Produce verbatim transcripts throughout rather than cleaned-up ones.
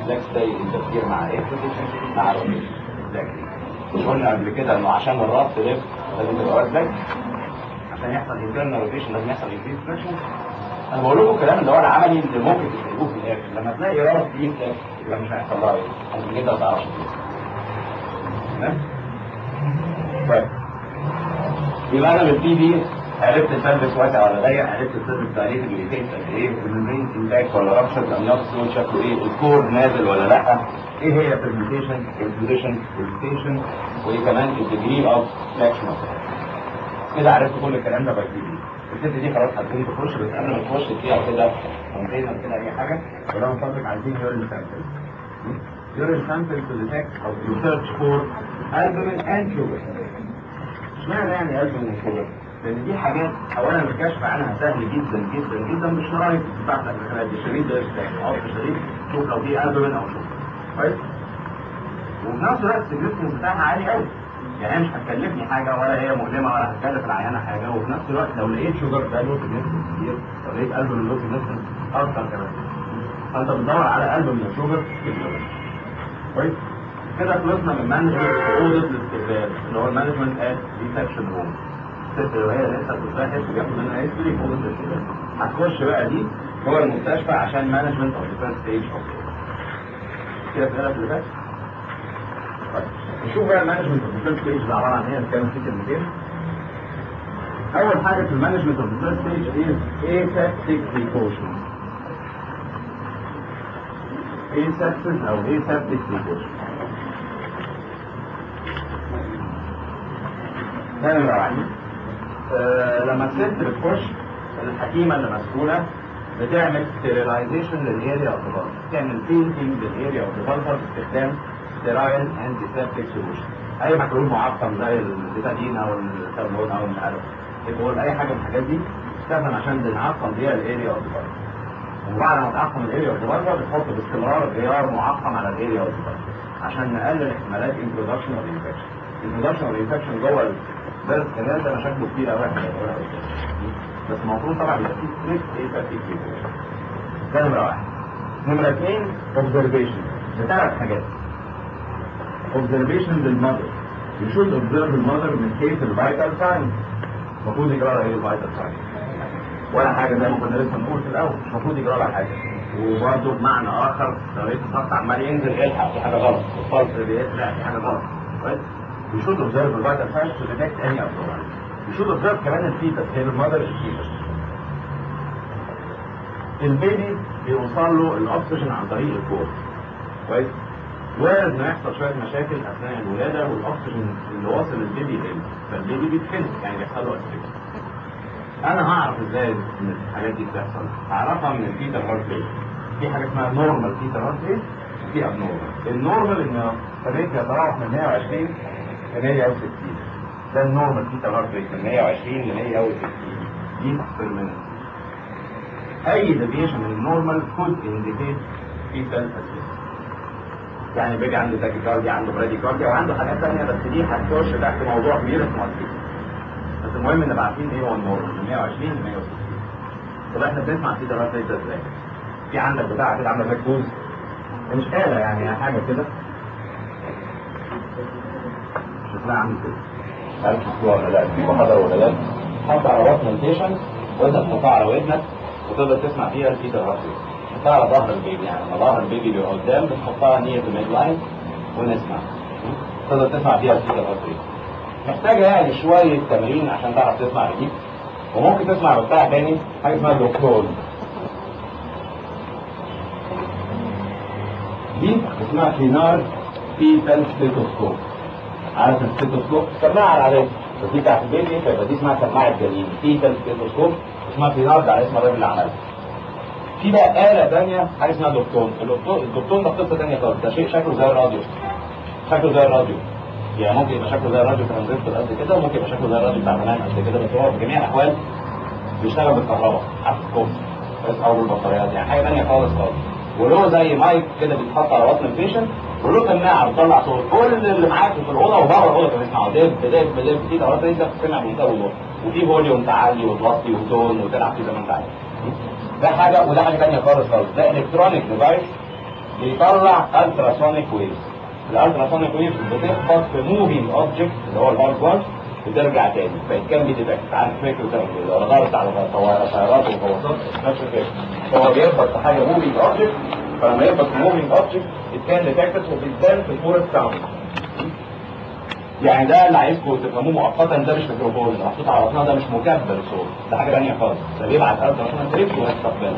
الريفلكس ده ينتفير مع ايه؟ مع الروتيشن. مش قلنا قبل كده انه عشان الربط ده لازم تبقى واخد عشان يحصل انترنال روتيشن لازم يحصل انكريز فراكشن. انا بقول لكم الكلام اللي هو العملي اللي ممكن تكتبوه في الاخر لما تلاقي ربط دي انت يبقى مش هيحصل لها ايه؟ عشان كده ما تعرفش تمام؟ طيب يبقى انا بالبي دي عرفت السيرفس واسع ولا ضيق، عرفت السيرفس دايليتد وليتيت قد ايه، الممبرين انتاكت ولا رابشر، الامنيات السود شكله ايه، الكور نازل ولا لا، ايه هي البرميتيشن والبوزيشن والروتيشن، وايه كمان الديجري اوف فليكشن. كده عرفت كل الكلام ده باي بي دي. الست دي خلاص هتكون تخش، بس قبل ما تخش فيها كده كونتينر كده اي حاجه، ولو من فضلك عايزين يورين سامبل. يورين سامبل تو ديتكت او تو سيرش فور البومين اند شوجر. اشمعنى يعني البومين وشوجر؟ لان دي حاجات اولا الكشف عنها سهل جدا جدا جدا بالشرايط بتاعت الادرينالين دي، الشريط ده او الشريط شوف لو في البومين او شوجر كويس. وفي نفس الوقت السيجنفكنس بتاعها عالي قوي، يعني هي مش هتكلفني حاجه ولا هي مؤلمه ولا هتكلف العيانه حاجه، وفي نفس الوقت لو لقيت شوجر ده له سيجنفكنس كتير، لو لقيت البومين له سيجنفكنس اكتر كمان، فانت بتدور على البومين الشوجر كويس. كده خلصنا من مانجمنت اوضه الاستقبال اللي هو المانجمنت ات ريسبشن روم. الست اللي هي لسه بتتاخد وبياخد منها هيستوري في اوضه الاستقبال. هتخش بقى دي جوه المستشفى عشان مانجمنت اوف ذا فيرست ستيج اوف كده اسئله في اللي فات. طيب نشوف بقى المانجمنت اوف ذا فيرست ستيج ده عباره عن ايه، نتكلم فيه كلمتين. اول حاجه في المانجمنت اوف ذا فيرست ستيج از aseptic precaution. asepsis او aseptic precaution. ده نمرة واحد. آه لما الست بتخش الحكيمة اللي مسؤولة بتعمل ستيرلايزيشن للاريا اوف ذا تعمل بينتنج للاريا اوف ذا باستخدام ستيرايل انتي سيبتيك سولوشن. اي محلول معقم زي البيتادين او التابلون او مش عارف يقول اي حاجه من الحاجات دي تستخدم عشان بنعقم بيها الاريا اوف ذا وبعد ما تعقم الاريا اوف ذا بتحط باستمرار غيار معقم على الاريا اوف ذا عشان نقلل احتمالات انترودكشن اوف انفكشن. انترودكشن اوف انفكشن جوه البيرث كانال ده مشاكله كتير قوي احنا بنقولها بس المفروض طبعا يبقى فيه ستريكت ايه ترتيب كده. ده نمره واحد. نمره اثنين اوبزرفيشن بثلاث حاجات. اوبزرفيشن للمذر. You should observe the mother من حيث الفيتال ساينز. المفروض يجرى لها ايه الفيتال ساينز؟ ولا حاجه زي ما كنا لسه بنقول في الاول، مش المفروض يجرى لها حاجه. وبرضه بمعنى اخر لو لقيت الضغط عمال ينزل الحق في حاجه غلط، الفلس بيطلع في حاجه غلط. كويس؟ You should observe the vital signs to detect any abnormality. You should observe كمان الفيتس، هي المذر الفيتس. البيبي بيوصل له الاكسجين عن طريق الكور. كويس؟ وارد انه يحصل شويه مشاكل اثناء الولاده والاكسجين اللي واصل للبيبي قل، فالبيبي بيتخنق يعني بيحصل له اسفكس. انا هعرف ازاي ان الحاجات دي بتحصل؟ هعرفها من الفيتال هارت ريت. في حاجه اسمها نورمال فيتال هارت ريت وفي ابنورمال. النورمال ان الريت يتراوح من مية وعشرين ل مية وستين. ده النورمال فيتال هارت ريت من مية وعشرين ل مية وستين دي بير مينيت. اي ديفيشن من النورمال كود انديكيت فيتال اسفكس. يعني بيجي عنده تاكيكارديا، عنده براديكارديا وعنده حاجات ثانيه، بس دي هتخش تحت موضوع كبير اسمه اسفكس. بس المهم نبقى عارفين ايه هو النورمال من مية وعشرين ل مية وستين. طب احنا بنسمع فيتال هارت ريت ازاي؟ في عندك بتاع كده عامله زي كوز، مش آلة يعني حاجه كده شكلها عامل كده. عارف شكلها ولا لا؟ في محاضره ولا لا؟ حط على بطن البيشنت وانت تحطها على ودنك وتقدر تسمع فيها الفيتال هارت ريت. تحطها على ظهر البيبي، يعني لما ظهر البيبي بيبقى قدام بتحطها نير في الميد لاين ونسمع. تقدر تسمع فيها الفيتال هارت ريت. محتاجه يعني شويه تمرين عشان تعرف تسمع دي. وممكن تسمع بتاع تاني حاجه اسمها دوكتول. دي اسمها فينار فيتال ستيتوسكوب. عارف الستيتوسكوب؟ سماعه العاديه، بس دي بتاعت البيبي فيبقى دي اسمها سماعه جنين. فيتال ستيتوسكوب اسمها فينار، ده على اسم الراجل اللي عملها. في بقى آلة ثانيه حاجه اسمها دوكتون. الدكتون ده قصه ثانيه خالص، ده شيء شكله زي الراديو. شكله زي الراديو. يعني ممكن يبقى شكله زي الراديو ترانزستور قد كده، وممكن يبقى شكله زي الراديو بتاع زمان قد كده، بس هو في جميع الاحوال بيشتغل بالكهرباء على الكوبس بس او بالبطاريات، يعني حاجه ثانيه خالص خالص. وله زي مايك كده بيتحط على بطن البيشنت، وله سماعه بتطلع صوت كل اللي معاك في الاوضه وبره الاوضه كمان يسمعوا. دب دب دب كده خلاص انت بتسمع بمنتهى الوضوح، وفي فوليوم تعلي وتوطي وتون وتلعب فيه زي ما انت عايز. ده حاجه، وده حاجه ثانيه خالص خالص. ده الكترونيك ديفايس بيطلع التراسونيك ويفز. الالتراسونيك ويفز بتخبط في موفينج اوبجكت اللي هو الهارد وان بترجع تاني، فإن كان بيديتكت عن فكرة الرادار بتاع الطيارات والغواصات نفس الفكرة، هو بيخبط في حاجة موفينج اوبجكت، فلما يخبط في موفينج اوبجكت كان ديتكتد وبيتبان في الفورست ساوند. يعني ده اللي عايزكم تفهموه مؤقتا، ده مش ميكروفون اللي محطوط على راسنا، ده مش مكبر صوت، ده حاجه ثانيه خالص، ده بيبعت التراسونيك ويفز ويستقبلها.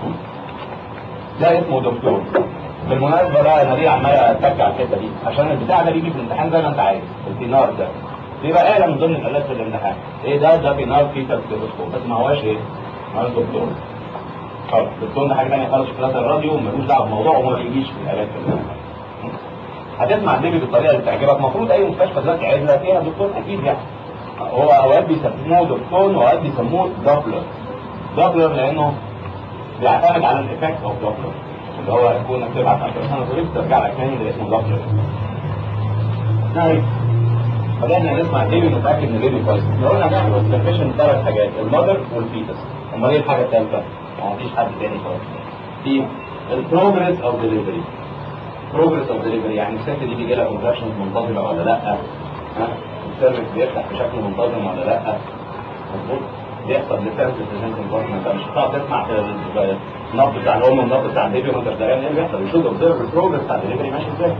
ده اسمه دكتور. بالمناسبه بقى انا ليه عمال اتك على الحته دي؟ عشان البتاع ده بيجي في الامتحان زي ما انت عايز، الدينار ده بيبقى آلة من ضمن الآلات في الامتحان. ايه ده؟ ده دينار فيه تلسكوب، بس ما هواش ايه؟ ما هوش دكتور. خلاص الدكتور ده حاجه ثانيه خالص في كلاس الراديو وملوش دعوه بالموضوع وما بيجيش في الآلات في الامتحان. هتسمع البيبي بالطريقه اللي تعجبك، المفروض اي مستشفى دلوقتي عايزها فيها دكتور اكيد يعني. هو اوقات بيسموه دكتور واوقات بيسموه دوبلر. دوبلر لانه بيعتمد على الايفكت اوف دوبلر، اللي هو يكون انك تبعت التراسونيك ويفز ترجع لك تاني اللي اسمه دوبلر. نعم. بدأنا نسمع البيبي نتاكد ان البيبي كويس. لو قلنا نعمل اوبزرفيشن ثلاث حاجات، المذر والفيتس. امال ايه الحاجه الثالثه؟ ما فيش حد تاني خالص. في البروجريس اوف ديليفري. بروجريس اوف ديليفري يعني الست دي بيجي لها كونتراكشنز منتظمه ولا لا؟ ها؟ السيرفكس بيفتح بشكل منتظم ولا لا؟ مظبوط؟ بيحصل ديفرنس بريزنتنج بارتنر. انت مش هتقعد تسمع في النبض بتاع الام والنبض بتاع البيبي وانت بتدريان ايه اللي بيحصل، يشوف اوبزرف البروجريس بتاع الدليفري ماشي ازاي.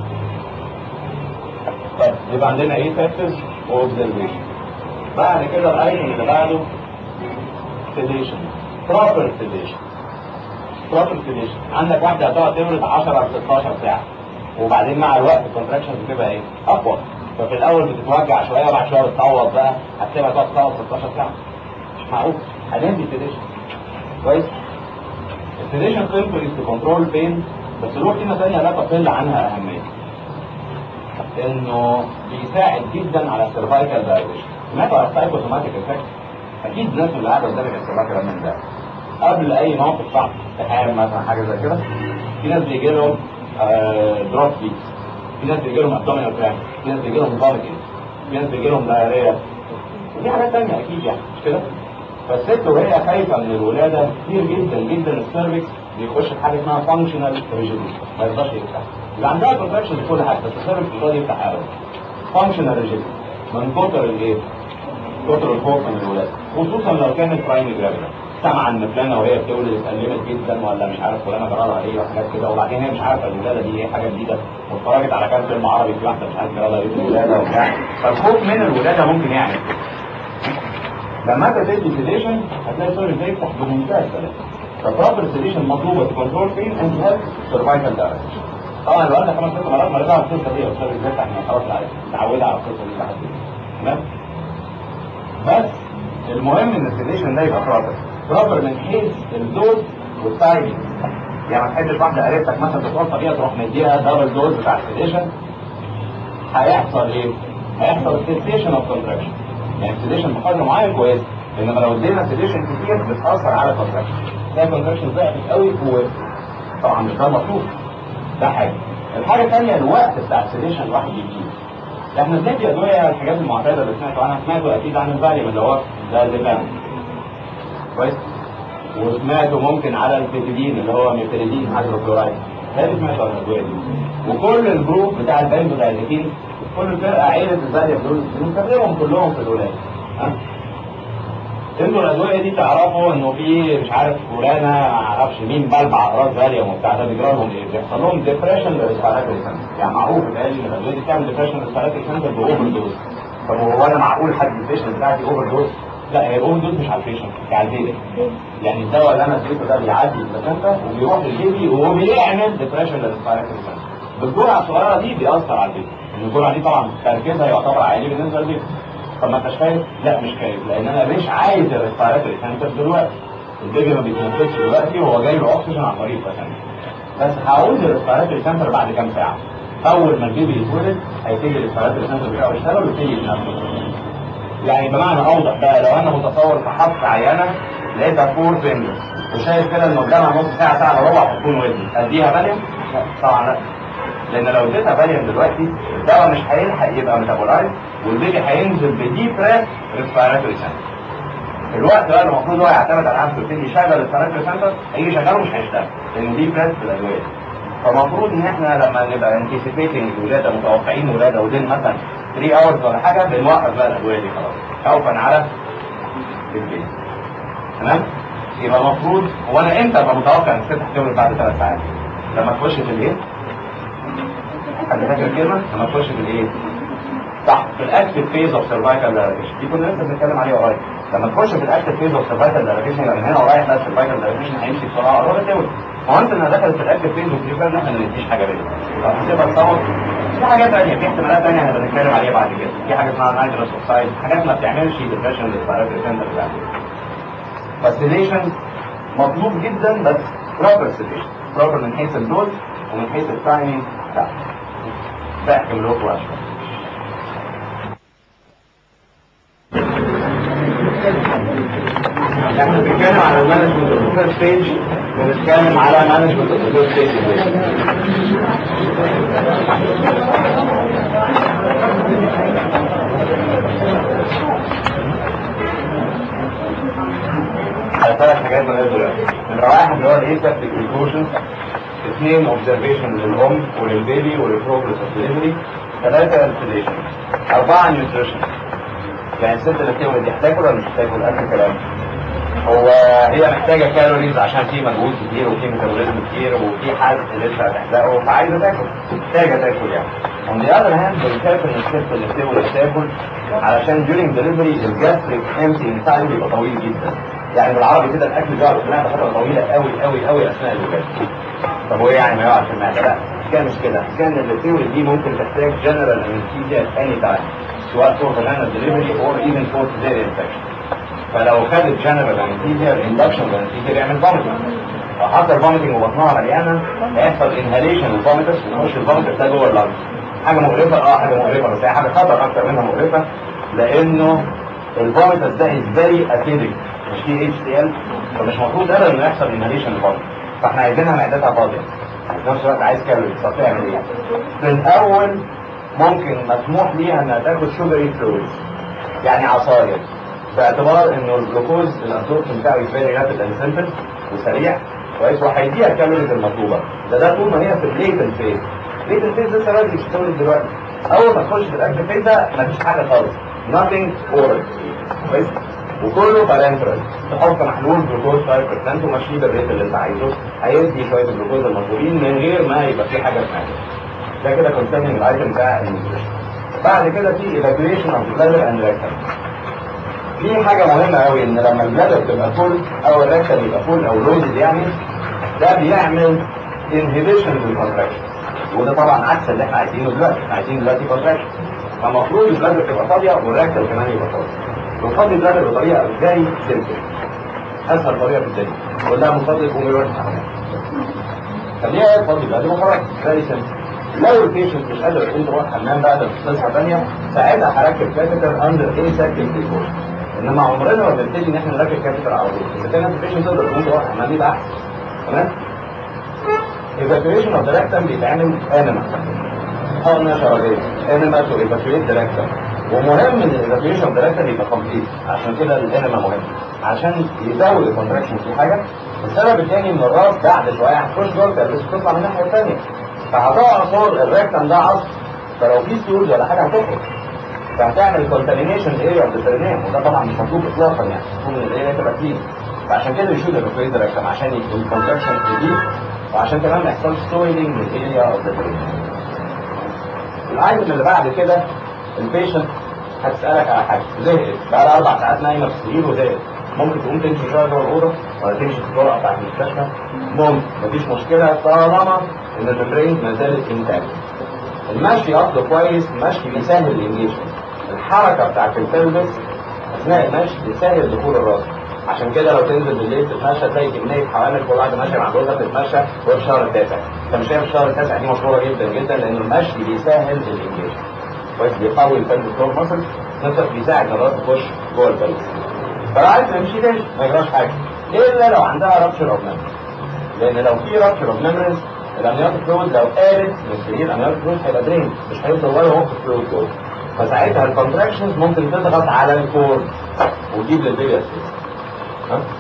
طيب يبقى عندنا ايه؟ فاكتورز واوبزرفيشن. بعد كده الايتم اللي بعده سيديشن، بروبر سيديشن. بروبر سيديشن عندك واحده هتقعد تولد عشرة ل ستاشر ساعه، وبعدين مع الوقت الكونتراكشنز بتبقى ايه؟ اقوى، ففي الاول بتتوجع شويه وبعد شويه بتعوض بقى، هتسيبها تقعد تقعد ستاشر ساعه. مش معقول. هندي سيديشن كويس. السيديشن سيمبل تو كنترول بين، بس له قيمه ثانيه لا تقل عنها اهميه، انه بيساعد جدا على السيرفايكال دايليشن. سمعتوا على السايكو سوماتيك افكت؟ اكيد الناس اللي قاعده قدامك السيرفايكال من ده قبل اي موقف صعب، امتحان مثلا حاجه زي كده، في ناس بيجي لهم دروب بيتس، في ناس بيجي لهم ابدومينال كرامب، في ناس بيجي لهم فوميتنج، في ناس بيجي لهم دايريا، ودي حاجات ثانيه اكيد يعني مش كده؟ فالست وهي خايفه من الولاده كتير جدا جدا السيرفكس بيخش في حاجه اسمها فانكشنال ريجيديتي، ما يرضاش يفتح. يبقى عندها كونتراكشن في كل حاجه بس السيرفكس مش راضي يفتح ابدا. فانكشنال ريجيديتي من كتر الايه؟ كتر الخوف من الولاده، خصوصا لو كانت برايمري جرافيدا. سامعه ان فلانه وهي بتولد اتألمت جدا ولا مش عارف فلانه جرالها ايه وحاجات كده، وبعدين هي مش عارفه الولاده دي ايه، حاجه جديده، واتفرجت على كام فيلم عربي في واحده مش عارف جرالها ايه الولاده وبتاع، فالخوف من الولاده ممكن يعمل كده. لما انت تدي سيديشن هتلاقي الصدر ازاي يفتح بمنتهى السلاسه. فبروبر سيديشن مطلوبه تكنترول فين انت هاف سرفايفل دايركت. طبعا الوالده خمس ست مرات مريضه على القصه دي، الصدر ازاي يفتح احنا خلاص متعوده على القصه دي لحد تمام. بس المهم ان السيديشن ده يبقى بروبر بروبر من حيث الدوز والتايمنج. يعني ما تحبش واحده قريبتك مثلا تتوصى بيها تروح مديها دبل دوز بتاع السيديشن، هيحصل ايه؟ هيحصل سيديشن اوف كونتراكشن. يعني السيديشن بقدر معين كويس، انما لو ادينا سيديشن كتير بتاثر على الكونتراكشن، تلاقي الكونتراكشن ضعفت قوي وطبعا مش ده مطلوب. ده حاجه. الحاجه الثانيه الوقت بتاع السيديشن الواحد يجيب. احنا بندي ادويه الحاجات المعتاده اللي سمعتوا عنها، سمعتوا اكيد عن الفاليوم اللي هو ده الزيبان كويس، وسمعتوا ممكن على البيتيدين اللي هو ميثيليدين هيدروكلورايد، هذه سمعتوا عن الادويه دي. وكل الجروب بتاع البنزودايزيبين كل فرقه عيله الفاليوم دول بنستخدمهم كلهم في الولاده. ها انتوا الادويه دي تعرفوا انه في مش عارف فلانه ما اعرفش مين بلبع راس فاليوم وبتاع ده بيجرى لهم ايه؟ بيحصل لهم ديبريشن للريسبيراتوري سنتر. يعني معروف بقى ان الادويه دي بتعمل ديبريشن للريسبيراتوري سنتر باوفر دوز. طب هو انا معقول حد البيشنت بتاعتي اوفر دوز؟ لا هي الاوفر دوز مش على البيشنت، هي على البيبي. يعني الدواء اللي انا اديته ده بيعدي البلاسنتا وبيروح للبيبي وبيعمل ديبريشن للريسبيراتوري سنتر. بالجرعه الصغيره دي بيأثر على البيبي. الجرعه دي طبعا تركيزها يعتبر عالي بالنسبه للبيبي. طب ما انتش خايف؟ لا مش خايف، لان انا مش عايز الريسبيراتوري سنتر دلوقتي. البيبي ما بيتنفسش دلوقتي وهو جاي له اكسجين عن طريق الفسنتر. بس هعوز الريسبيراتوري سنتر بعد كام ساعه. اول ما البيبي يتولد هيبتدي الريسبيراتوري سنتر بتاعه يشتغل ويبتدي يتنفس. يعني بمعنى اوضح بقى، لو انا متصور في حفر عيانه لقيتها فور فينجرز وشايف كده ان قدامها نص ساعه ساعه الا ربع هتكون ودني، اديها فاليوم؟ لا طبعا لا. لان لو اديتها فاليوم دلوقتي الدواء مش هيلحق يبقى ميتابولايز والبيبي هينزل بديب بريس ريسبيراتوري سنتر. الوقت بقى المفروض هو يعتمد على نفسه، يبتدي يشغل الريسبيراتوري سنتر، هيجي يشغله مش هيشتغل لانه ديب بريس في الادويه. فالمفروض ان احنا لما نبقى انتيسيبيتنج الولاده، متوقعين ولاده ودين مثلا ثلاثة اورز ولا حاجه، بنوقف بقى الادويه دي خلاص خوفا على البيت. تمام؟ يبقى المفروض هو انا امتى ابقى متوقع ان الست هتولد بعد ثلاث ساعات؟ لما تخش في الايه؟ حد فاكر الكلمه؟ لما تخش في الايه؟ صح، في الاكتف فيز اوف سيرفايكال دايلاتيشن، دي كنا لسه بنتكلم عليها قريب. لما تخش في الاكتف فيز اوف سيرفايكال دايلاتيشن يبقى من هنا ورايح بقى السيرفايكال دايلاتيشن هيمشي بسرعه قرب تولد. ما انت انها دخلت في الاكتف فيز وبتبقى ان احنا ما نديش حاجه بيها. طب هتبقى تصور في حاجات ثانيه، في احتمالات ثانيه هنبقى نتكلم عليها بعد كده، في حاجه اسمها نيتروس اوكسايد، حاجات ما بتعملش ديبريشن للباراتيك سنتر بتاعتك. فالسيديشن مطلوب جدا، بس بروبر سيديشن، بروبر من حيث الدوز ومن حيث التايمينج بتاعه. ده احكم له واشرح. احنا بنتكلم على المانجمنت اوف ذا ستيج، بنتكلم على مانجمنت اوف ذا ستيج. ثلاث حاجات مهمة دلوقتي. نمرة واحد اللي هو الاسبكتيف بريكوشنز، اثنين اوبزرفيشن للام وللبيبي وللبروجرس اوف ديليفري، ثلاثة انسليشن، أربعة نيوتريشن. يعني الست اللي بتولد دي هتاكل ولا مش هتاكل؟ آخر كلام. هو هي محتاجة كالوريز عشان في مجهود كتير وفي ميتابوليزم كتير وفي حرق لسه هتحرقه، فعايزة تاكل، محتاجة تاكل يعني. On the other hand بنخاف ان الست اللي بتولد تاكل علشان during delivery الجاستريك emptying time بيبقى طويل جدا. يعني بالعربي كده الاكل بيقعد في المعده فتره طويله قوي قوي قوي اثناء الولاده. طب هو يعني ما يقعد في المعده؟ لا، كان مش كده، كان اللي بتولد دي ممكن تحتاج جنرال انستيزيا at any time، سواء فور vaginal delivery or even for cesarean section. فلو خدت جنرال انستيزيا الاندكشن انستيزيا بيعمل فوميتنج، فحصل فوميتنج وبطنها مليانه هيحصل انهاليشن للفوميتس ويخش الفوميتس ده جوه اللنج. حاجه مقرفه، اه حاجه مقرفه، بس هي حاجه خطر اكتر منها مقرفه، لانه الفوميتس ده از فيري اسيدك، مش فيه اتش سي ال، فمش المفروض ابدا انه يحصل انهاليشن للفوميتس. فاحنا عايزينها معدتها فاضيه، في نفس الوقت عايز كالوريز. طب تعمل ايه؟ في الاول ممكن مسموح ليها انها تاخد شوجري فلويدز، يعني عصاير، باعتبار انه الجلوكوز الابسوربشن بتاعه فيري رابيد اند سمبل وسريع كويس، وهيديها الكالوريز المطلوبه. ده ده طول ما هي في الليتنت فيز. الليتنت فيز لسه بدري، مش بتولد دلوقتي. اول ما تخش في الاكتف فيز ده مفيش حاجه خالص، nothing oral كويس، وكله بارنترال. تحط محلول جلوكوز خمسة بالمية ومشيه بالريت اللي انت عايزه، هيدي شويه الجلوكوز المطلوبين من غير ما يبقى في حاجه اسمها ده كده كونسيرنينج الايتم بتاع النيوتريشن. بعد كده في ايفاكيويشن اوف بلادر اند ريكتم. في حاجه مهمه قوي، ان لما البلادر تبقى فول او الريكتم يبقى فول او لودد يعني، ده بيعمل انهبيشن للكونتراكشن، وده طبعا عكس اللي احنا عايزينه دلوقتي. احنا عايزين دلوقتي كونتراكشن، فالمفروض البلادر تبقى فاضيه والريكتم كمان يبقى فاضي. وفاضي البلادر بطريقه ازاي؟ سيمبل، اسهل طريقه في الدنيا، قول لها من فضلك قومي روحي الحمام، خليها تفضي البلادر وخلاص، فيري سيمبل. لو البيشنت مش قادر يقوم يروح الحمام بعد قصه ثانيه، ساعتها هركب كاتيتر اندر اي سكند بريكوشن. انما عمرنا ما بنبتدي ان احنا نركب كاتيتر على طول. اذا كانت البيشنت تقدر تقوم تروح الحمام يبقى احسن. تمام؟ ايفاكيويشن اوف ذا ريكتم بيتعمل انما حقنه شرجيه، انما تو ايفاكيويت ذا ريكتم. ومهم ان الايفاكيويشن اوف ذا ريكتم يبقى كومبليت، عشان كده الانما مهم، عشان يزود الكونتراكشن في حاجه. السبب الثاني ان الراس بعد شويه هتخش جوه بس تطلع من الناحيه الثانيه، فهتقع صور الريكتم ده عصر، فلو في ستولز ولا حاجه هتخرج، فهتعمل كونتامينيشن اريا اوف ذا برينيوم، وده طبعا مش مطلوب اطلاقا، يعني المفروض ان الاريا تبقى كلين. فعشان كده يشوف الايفاكيويت ذا ريكتم، عشان الكونتراكشن يزيد، وعشان كمان ما يحصلش سويلنج للاريا اوف ذا برينيوم. الايتم اللي بعد كده البيشنت هتسالك على حاجه، زهقت بقى لها اربع ساعات نايمه في السرير وزهقت، ممكن تقوم تمشي شويه جوه الاوضه ولا تمشي في الطرقه بتاعت المستشفى؟ ممكن، مفيش مشكله طالما ان الممبرين ما زالت انتاج. المشي اصله كويس، المشي بيسهل الانجيشن، الحركه بتاعت البلبس اثناء المشي بتسهل دخول الراس. عشان كده لو تنزل بالليل تتمشى تلاقي كميه حوامل كل واحده ماشيه مع جوزها بتتمشى وهي في الشهر التاسع. انت مش شايف الشهر التاسع دي مشهوره جدا جدا لان المشي بيسهل الانجيشن كويس، بيقوي البلبس فلور ماسل، نفسك بيساعد الراس تخش جوه البلبس. فلو عايز تمشي تمشي ما يجراش حاجه، الا لو عندها رابشر اوف ميموري، لان لو في رابشر اوف ميموريز الامنيوتيك فلويد لو قالت من السرير الامنيوتيك فلويد هيبقى درين، مش هيفضل ولا هو في الفلويد جوه، فساعتها الكونتراكشنز ممكن تضغط على الكورد وتجيب للبيبي اسيس.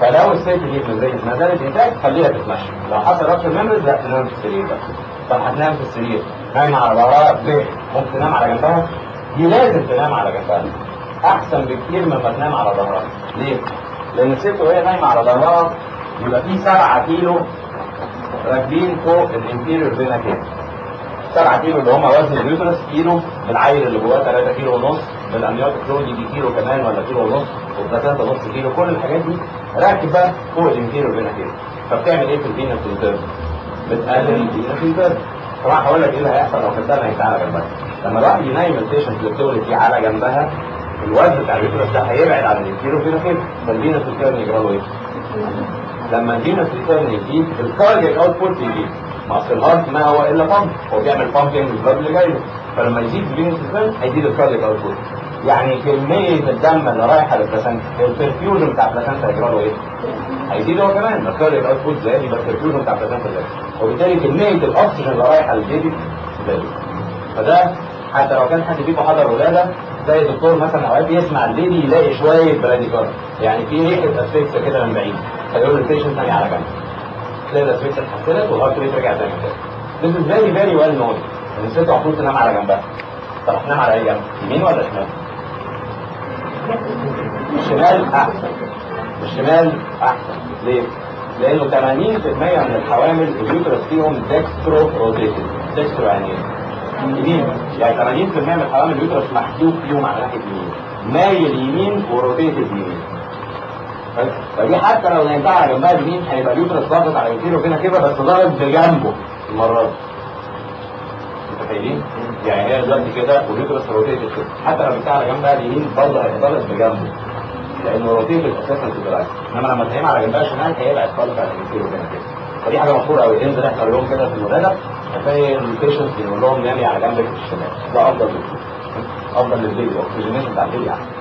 فلو الست دي ما زالت انتاج خليها تتمشى، لو حصل رابشر ميموريز لا تنام في السرير بس. طب هتنام في السرير نايمه على ظهرها ليه؟ ممكن تنام على جنبها؟ دي لازم تنام على جنبها احسن بكتير مما تنام على ظهرها. ليه؟ لان الست وهي نايمه على ظهرها يبقى في سبعة كيلو راكبين فوق الانتيريور فينا كده. سبعة كيلو اللي هم وزن اليوترس، كيلو بالعيل اللي جواه ثلاثة كيلو ونص، بالامنيوتيك فلويد دي كيلو كمان ولا كيلو ونص، والبلاتانتا نص كيلو، كل الحاجات دي راكبه فوق الانتيريور فينا كده. فبتعمل ايه في الفينس انترن؟ بتقلل الفينس انترن. طبعا هقول لك ايه اللي هيحصل لو خدتها نايمه على جنبها. لما الواحد ينيم البيشنت اللي بتولد دي على جنبها، الوزن بتاع اليوترس ده هيبعد عن الانتيريور فينا كده، فالفينس انترن يجرى له ايه؟ لما الفينس انترن يزيد الكاردياك اوتبوت يزيد. ما اصل الهارت ما هو الا بامب، هو بيعمل بامبنج للبلاد اللي جاي له، فلما يزيد الفينس انترن هيزيد الكاردياك اوتبوت. يعني كميه الدم اللي رايحه للبلاسنتا، البرفيوجن بتاع البلاسنتا هيجرى له ايه؟ هيزيد هو كمان، الكاردياك اوتبوت زاد يبقى البرفيوجن بتاع البلاسنتا زاد، وبالتالي كميه الاكسجين اللي رايحه للبيبي زادت. فده حتى لو كان حد فيكم حضر ولاده زي الدكتور مثلا اوقات يسمع البيبي يلاقي شويه براديكارد، يعني في ريحه اسفكسه كده من بعيد، فيقول للبيشنت ثاني على جنب. تلاقي الاسفكسه اتحسنت والهارت ريت رجع زي ما كان. This is very very well known ان الست المفروض تنام على جنبها. طب هتنام على اي جنب؟ يمين ولا شمال؟ الشمال احسن. الشمال احسن ليه؟ لانه ثمانين بالمية من الحوامل اليوترس فيهم ديكسترو روتيتد. ديكسترو يعني ايه؟ يمين. يعني ثمانين بالمية من الحوامل اليوترس محدود فيهم على ناحيه اليمين، مايل يمين وروتيتد يمين. فدي حتى لو نايمتها على جنبها اليمين هيبقى اليوترس ضاغط على الانتيريور فينا كده، بس ضاغط بجنبه المره دي. متخيلين؟ يعني هي دلوقتي كده واليوترس روتيتد كده، حتى لو بتاع على جنبها اليمين برضه هيتضغط بجنبه، لانه روتيتد اساسا في الدراج. انما لما تنام على جنبها الشمال هيبقى خالص على الانتيريور فينا كده. فدي حاجه مشهوره قوي، انزل احنا اليوم كده في الولاده هتلاقي البيشنت بيقول لهم نامي على جنبك في الشمال، ده افضل للبيبي، افضل للبيبي، الاكسجينيشن بتاع البيبي احسن.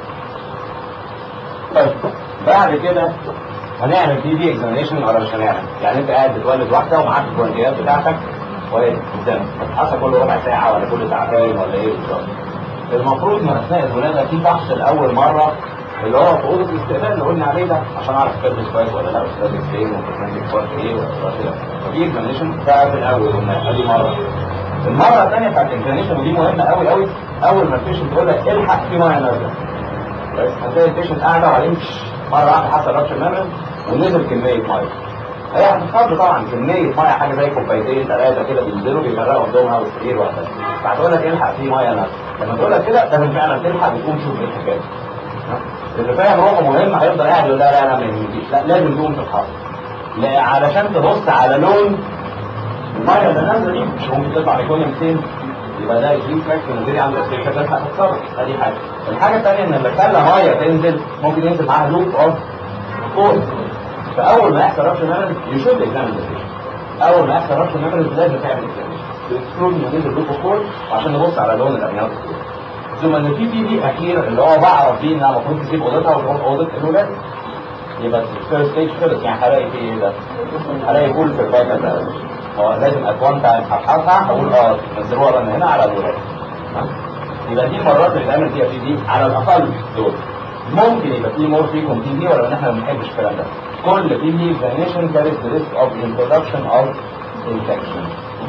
طيب بعد كده هنعمل دي دي اكزامينيشن ولا مش هنعمل؟ يعني انت قاعد بتولد واحده ومعاك الجوانتيات بتاعتك وهي قدامك، بتحصل كل ربع ساعه ولا كل ساعتين ولا ايه بالظبط؟ المفروض من اثناء الولاده في فحص لاول مره اللي هو في اوضه الاستقبال اللي قلنا عليه ده، عشان اعرف تلبس كويس ولا لا، وتلبس فين وتلبس كويس ايه ولا كده. فدي اكزامينيشن ده في الاول قلنا ادي مره. المره الثانيه بتاعت الاكزامينيشن ودي مهمه قوي قوي، اول ما البيشنت تقول لك الحق في ميه نازله. بس هتلاقي البيشنت قاعده وبعدين مره واحده حصل رابشر ميموريز ونزل كميه ميه. هي هتتخض طبعا، كميه ميه حاجه زي كوبايتين ثلاثه كده بينزلوا بيغرقوا هدومها والسرير وهكذا. فهتقول لك الحق في ميه نازله. لما تقول لك كده لازم فعلا تلحق وتقوم تشوف ايه الحكايه. اللي فاهم روحه مهم هيفضل قاعد يقول لا لا لا ما يهمنيش، لا لازم تقوم تتحرك. لا علشان تبص على لون الميه اللي نازله دي، مش ممكن تطلع بيكون ميتين، يبقى ده يجيب فاكت نزلي عند السيكه تلحق تتصرف. ادي حاجه. الحاجه الثانيه ان اللي خلى ميه تنزل ممكن ينزل معاها لوب اوف كود. فاول ما يحصل رابشر ميموريز يشوف اكزامن ده. اول ما يحصل رابشر ميموريز لازم تعمل اكزامينشن تكسكلود انه نزل لوب اوف كود عشان نبص على لون الامنيات. ثم ان في بي دي اخير اللي هو بعرف بيه انها المفروض تسيب اوضتها وتروح اوضه الولاده. يبقى الفيرست ستيج خلص، يعني هلاقي فيه ايه ده؟ هلاقي كل سيرفايكال ده. هو لازم ات وان تايم هبحثها هقول اه نزلوها من هنا على الولاده. يبقى دي المرات اللي بنعمل فيها بي دي على الاقل دول. ممكن يبقى في مور فيكم بي دي ولا ان احنا ما بنحبش الكلام ده. كل بي دي اكزامينشن كاريز ذا ريسك اوف انترودكشن اوف انفكشن.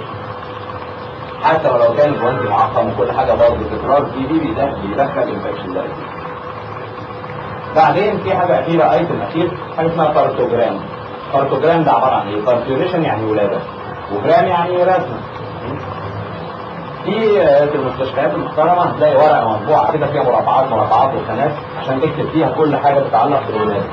حتى ولو كان الجوانتي معقم وكل حاجه برضه تكرار بي دي بيدخل انفكشن ده. بعدين في حاجه اخيره، ايتم اخير، حاجه اسمها كارتوجرام. كارتوجرام ده عباره عن ايه؟ كارتيوريشن يعني ولاده، وجرام يعني رسمه. في في المستشفيات المحترمه هتلاقي ورقه مطبوعه كده فيها مربعات مربعات وخانات عشان تكتب فيها كل حاجه بتتعلق بالولاده.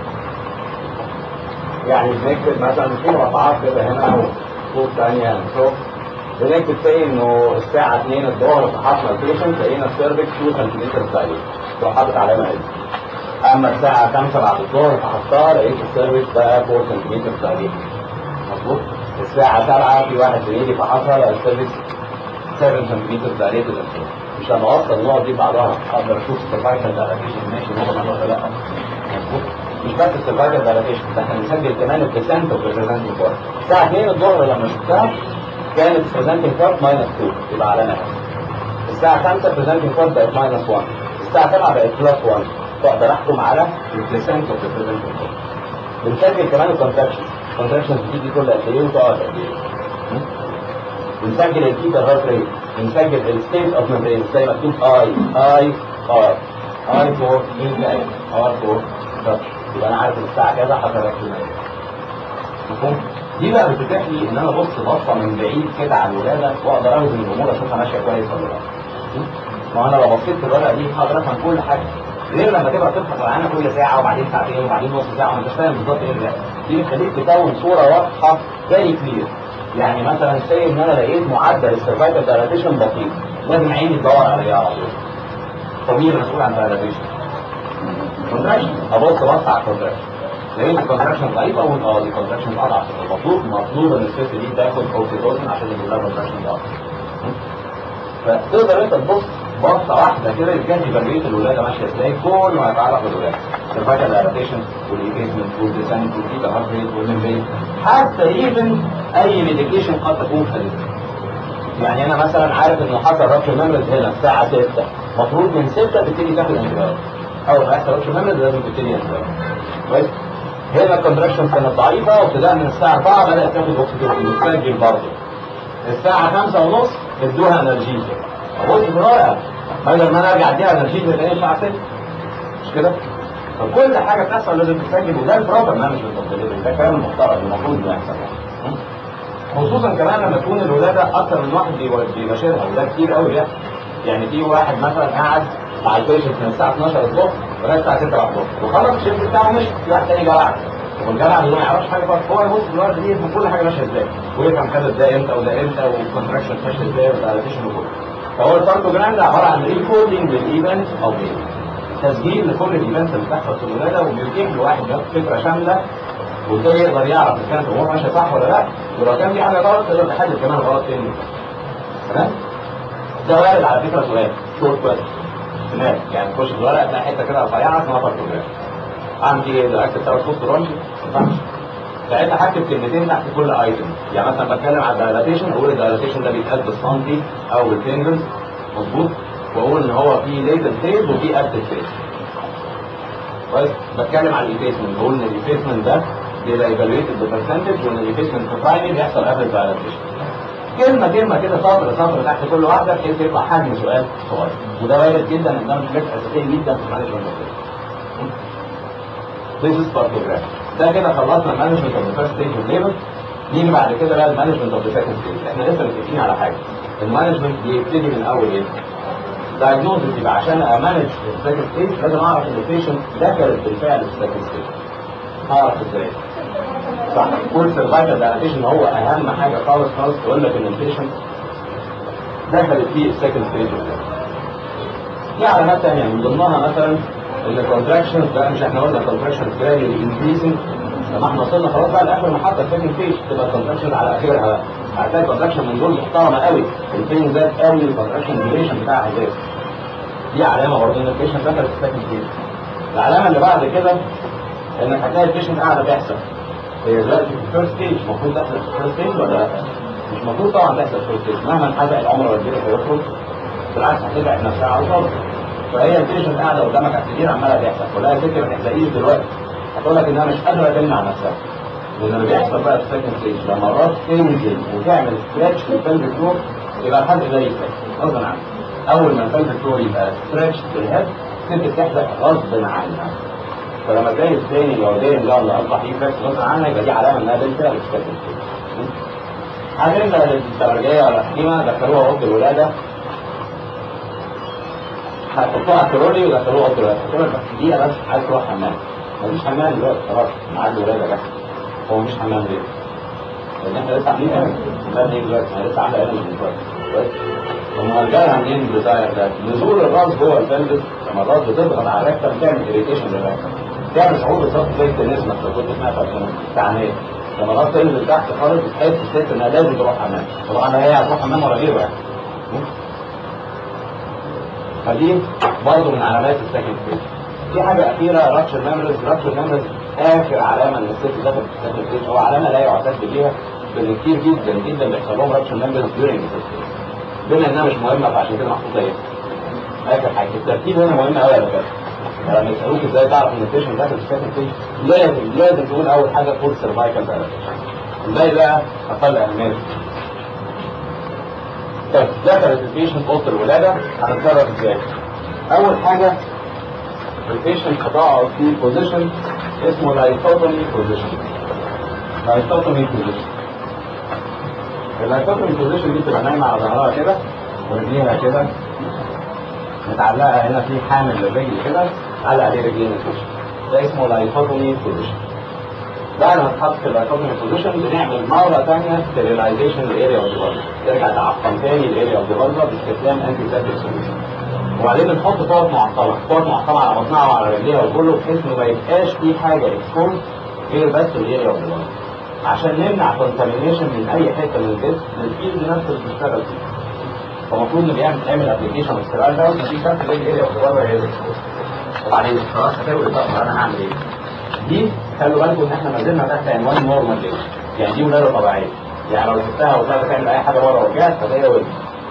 يعني بنكتب مثلا في مربعات كده هنا وخطوط ثانيه فوق، بنكتب فيه انه الساعه اتنين الظهر فحصنا البيشنت لقينا السيرفكس اتنين سنتيمتر زي لو حاطط علامه قلب. اما الساعه خمسة بعد الظهر فحطها لقيت السيرفكس بقى اربعة سنتيمتر زي مظبوط. الساعه سبعة في واحد زميلي فحصل السيرفكس سبعة سنتيمتر زي الدكتور. مش لما اوصل النقط دي بعضها اقدر اشوف السيرفايكال دايلاتيشن ماشي نورمال ولا لا. مظبوط. مش بس السيرفايكال دايلاتيشن، ده احنا بنسجل كمان البرسنت اوف البريزنتنج بارت. الساعه اتنين الظهر لما شفتها كانت البريزنتنج بارت ماينس اتنين يبقى علامه. الساعه خمسة البريزنتنج بارت بقت ماينس واحد. الساعه سبعة بقت بلس واحد. فاقدر احكم على البرسنت اوف البريزنتنج بارت. بنسجل كمان الكونتراكشن، الكونتراكشن بتيجي كل قد ايه وتقعد قد ايه. بنسجل الكيتا هارت ريت، بنسجل الستيت اوف ميمبرين زي ما مكتوب اي اي ار اي فور انفلاك ار فور ضغط، يبقى انا عارف الساعه كذا حصلت في المية. مفهوم؟ دي بقى بتتيح لي ان انا ابص بصه من بعيد كده على الولاده واقدر اوزن الامور اشوفها ماشيه كويس ولا لا. ما انا لو بصيت في الورقه دي هقدر افهم كل حاجه، غير لما تبقى تفحص العينه كل ساعه وبعدين ساعتين وبعدين نص ساعه وانت مش فاهم بالظبط ايه اللي بيحصل. دي بتخليك تكون صوره واضحه زي كلير. يعني مثلا سي ان انا لقيت معدل السيرفايكال دايلاتيشن بطيء، لازم عيني تدور عليها على طول. طبيعي مسؤول عن دايلاتيشن. كونتراكشن ابص بص على الكونتراكشن، لقيت الكونتراكشن ضعيفه اقول اه دي كونتراكشن اضعف. المطلوب مطلوب ان الست دي تاخد اوكسيتوسين عشان يجيب لها كونتراكشن ضعيف. فتقدر انت تبص بصه واحده كده تجدي بقيه الولاده ماشيه ازاي، كل ما يتعلق بالولاده، السيرفايكال دايلاتيشن والايفيسمنت والديسنت والكيتا هارت ريت والممبرين، حتى ايفن اي ميديكيشن قد تكون خدتها. يعني انا مثلا عارف انه حصل رابشر ميموريز هنا الساعه ستة، المفروض من ستة تبتدي تاخد انتباه. اول ما يحصل رابشر ميموريز لازم تبتدي انتباه. كويس؟ هنا الكونتراكشن كانت ضعيفه وابتداء من الساعه أربعة بدات تاخد اوكسيتوسين متسجل برضه. الساعه خمسة ونص ادوها انرجيزيا. ابص في الورقه بدل ما انا ارجع اديها انرجيزيا تاني الساعه ستة. مش كده؟ فكل حاجه بتحصل لازم تتسجل، وده البروبر مانجمنت اوف ديليفري، ده كلام محترم المفروض انه يحصل يعني. خصوصا كمان لما تكون الولاده اكتر من واحد بيباشرها، وده كتير قوي بيحصل. يعني في واحد مثلا قاعد مع البيشنت من الساعه اتناشر الظهر لغايه الساعه ستة الظهر وخلص الشيفت بتاعه مشي، في واحد تاني جه بعده والجامعه اللي ما يعرفش حاجه خالص، هو يبص في الورقه دي يفهم كل حاجه ماشيه ازاي ويفهم كذا ازاي امتى وده امتى والكونتراكشن ماشيه ازاي والدايلاتيشن وكله. فهو الكارديوجرام ده عباره عن ريكوردنج للايفنت او تسجيل لكل الايفنتس اللي بتحصل في الولاده، وبيتيح لواحد ياخد فكره شامله وازاي يقدر يعرف اذا كانت الامور ماشيه صح ولا لا، ولو كان في حاجه غلط تقدر تحدد كمان غلط فين. تمام؟ ده وارد على فكره سؤال شورت كويس. تمام؟ يعني تخش في الورقه تلاقي حته كده رفيعه اسمها كارديوجرام. اعمل ايه؟ لو اكتب ثلاث خطوط رمزي ما ينفعش. ساعتها هكتب كلمتين تحت كل ايتم، يعني مثلا بتكلم على الدايلاتيشن اقول الدايلاتيشن ده بيتقاس بالسنتي او بالفينجرز، مظبوط؟ واقول ان هو في ليتل فيز وفي اكتف فيز. كويس؟ بتكلم على الايفيسمنت بقول ان الايفيسمنت ده بيبقى ايفالويتد بالبرسنتج، وان الايفيسمنت في برايمري بيحصل قبل الدايلاتيشن. كلمه كلمه كده سطر سطر تحت كل واحده بحيث يطلع حجم سؤال صغير، وده وارد جدا ان ده مش حاجات اساسيه جدا في المانجمنت. This is cartography. ده كده خلصنا المانجمنت اوف ذا فيرست ستيج اوف ليبر. نيجي بعد كده بقى المانجمنت اوف ذا سكند ستيج. احنا لسه متفقين على حاجه، المانجمنت بيبتدي من اول ايه؟ دايجنوزس. يبقى عشان امانج السكند ستيج لازم اعرف ان البيشنت دخلت بالفعل في السكند ستيج. اعرف ازاي؟ صح، كل سرفايفل دايلاتيشن هو اهم حاجه خالص خالص تقول لك ان البيشنت دخلت في السكند ستيج. في علامات ثانيه من ضمنها مثلا ان الكونتراكشن بقى، مش احنا قلنا الكونتراكشن جراديولي انكريزنج، لما احنا وصلنا خلاص بقى لاخر محطه السكند ستيج تبقى الكونتراكشن على اخرها بقى. هتلاقي الكونتراكشن من دول محترمه قوي، البين زاد قوي، الكونتراكشن ديوريشن بتاعها زاد. دي علامه برضه ان البيشنت دخل في السكند ستيج. العلامه اللي بعد كده انك هتلاقي البيشنت قاعده تحصل. هي دلوقتي في الفيرست ستيج، المفروض تحصل في الفيرست ستيج ولا لا؟ مش المفروض طبعا تحصل في الفيرست ستيج، مهما انحرق العمر والجيل هيخرج بالعكس هتبعد نفسها على الفاضي. فهي البيشنت قاعده قدامك على السرير عماله تحصل، ولا يا ستي ما تحزقيش دلوقتي، هتقول لك انها مش قادره تمنع نفسها. لان اللي بيحصل بقى في السكند ستيج لما الراس تنزل وتعمل ستريتش في البلفيك فلور يبقى الحد ده يفلت غصب عنك. اول ما البلفيك فلور يبقى ستريتش في الهيد الست بتحزق غصب عنها. فلما تلاقي الثاني لو ده اللي اصبح يفلت غصب عنها يبقى دي علامه انها بالفعل في السكند ستيج. حاجه للترجيه ولا حكيمه دخلوها اوضه الولاده، هتحطوها الترولي ودخلوها اوضه الولاده، قلت لك بس دقيقه بس عايز تروح حمام. مفيش حمام دلوقتي خلاص ميعاد الولاده جه. هو مفيش حمام ليه؟ لان احنا لسه عاملين ايه؟ الحمام ايه دلوقتي؟ احنا لسه عامله ايه من دلوقتي؟ هم رجاله عاملين البدايه ده نزول الراس جوه البلد، لما الراس بتضغط على الركبه بتعمل اريتيشن للركبه، بتعمل شعور بالظبط زي التنسمه لو كنت سمعت التعنيه. لما الراس تنزل تحت خالص بتحس الست انها لازم تروح حمام، طبعا لا هي هتروح حمام ولا غيره يعني. فدي برضه من علامات السكند ستيج. في حاجه اخيره رابشر ميموريز. رابشر ميموريز اخر علامه ان الست دخلت في السكند ستيج، هو علامه لا يعتد بيها بان كتير جدا جدا بيحصل لهم رابشر ميموريز ديورنج السكند. بما انها مش مهمه فعشان كده محطوطه ايه؟ اخر حاجه الترتيب هنا مهم قوي يا دكاتره. لما يسالوك ازاي تعرف ان البيشنت داخل السكن فين، لازم لازم تقول اول حاجه فول سيرفايكال دايلاتيشن. ازاي بقى؟ اقل اهميه. طيب دخلت البيشنت اوضه الولاده هنتصرف ازاي؟ اول حاجه البيشنت هتقعد في بوزيشن اسمه لايكوتومي بوزيشن. لايكوتومي بوزيشن. اللايكوتومي بوزيشن دي بتبقى نايمه على ظهرها كده ورجليها كده متعلقه هنا في حامل للرجل كده علق عليه رجلين البيشنت. ده اسمه لايكوتومي بوزيشن. بعد ما تحط في اللايكوتومي بوزيشن بنعمل مره ثانيه ستيريلايزيشن للاريا اوف ذا ترجع تعقم ثاني الاريا اوف ذا باستخدام انتي سيبتيك سوليوشن. وبعدين بنحط فوط معقمه، فوط معقمه على بطنها وعلى رجليها وكله بحيث انه ما يبقاش في حاجه اكسبوز غير بس الاريا اوف ذا عشان نمنع كونتامينيشن من اي حته من الجسم للفيلد نفسه اللي بنشتغل فيه. فالمفروض ان بيعمل تعمل ابلكيشن والسؤال ده ومفيش فرق بين الاريا اوف ذا هي الاكسبوز. وبعدين خلاص هتقول بقى انا هعمل ايه؟ دي خلوا بالكم ان احنا ما زلنا تحت عنوان نورمال ليه؟ يعني دي ولاده طبيعيه. يعني لو سبتها وطلعت تعمل اي حاجه بره ورجعت فهي ولد.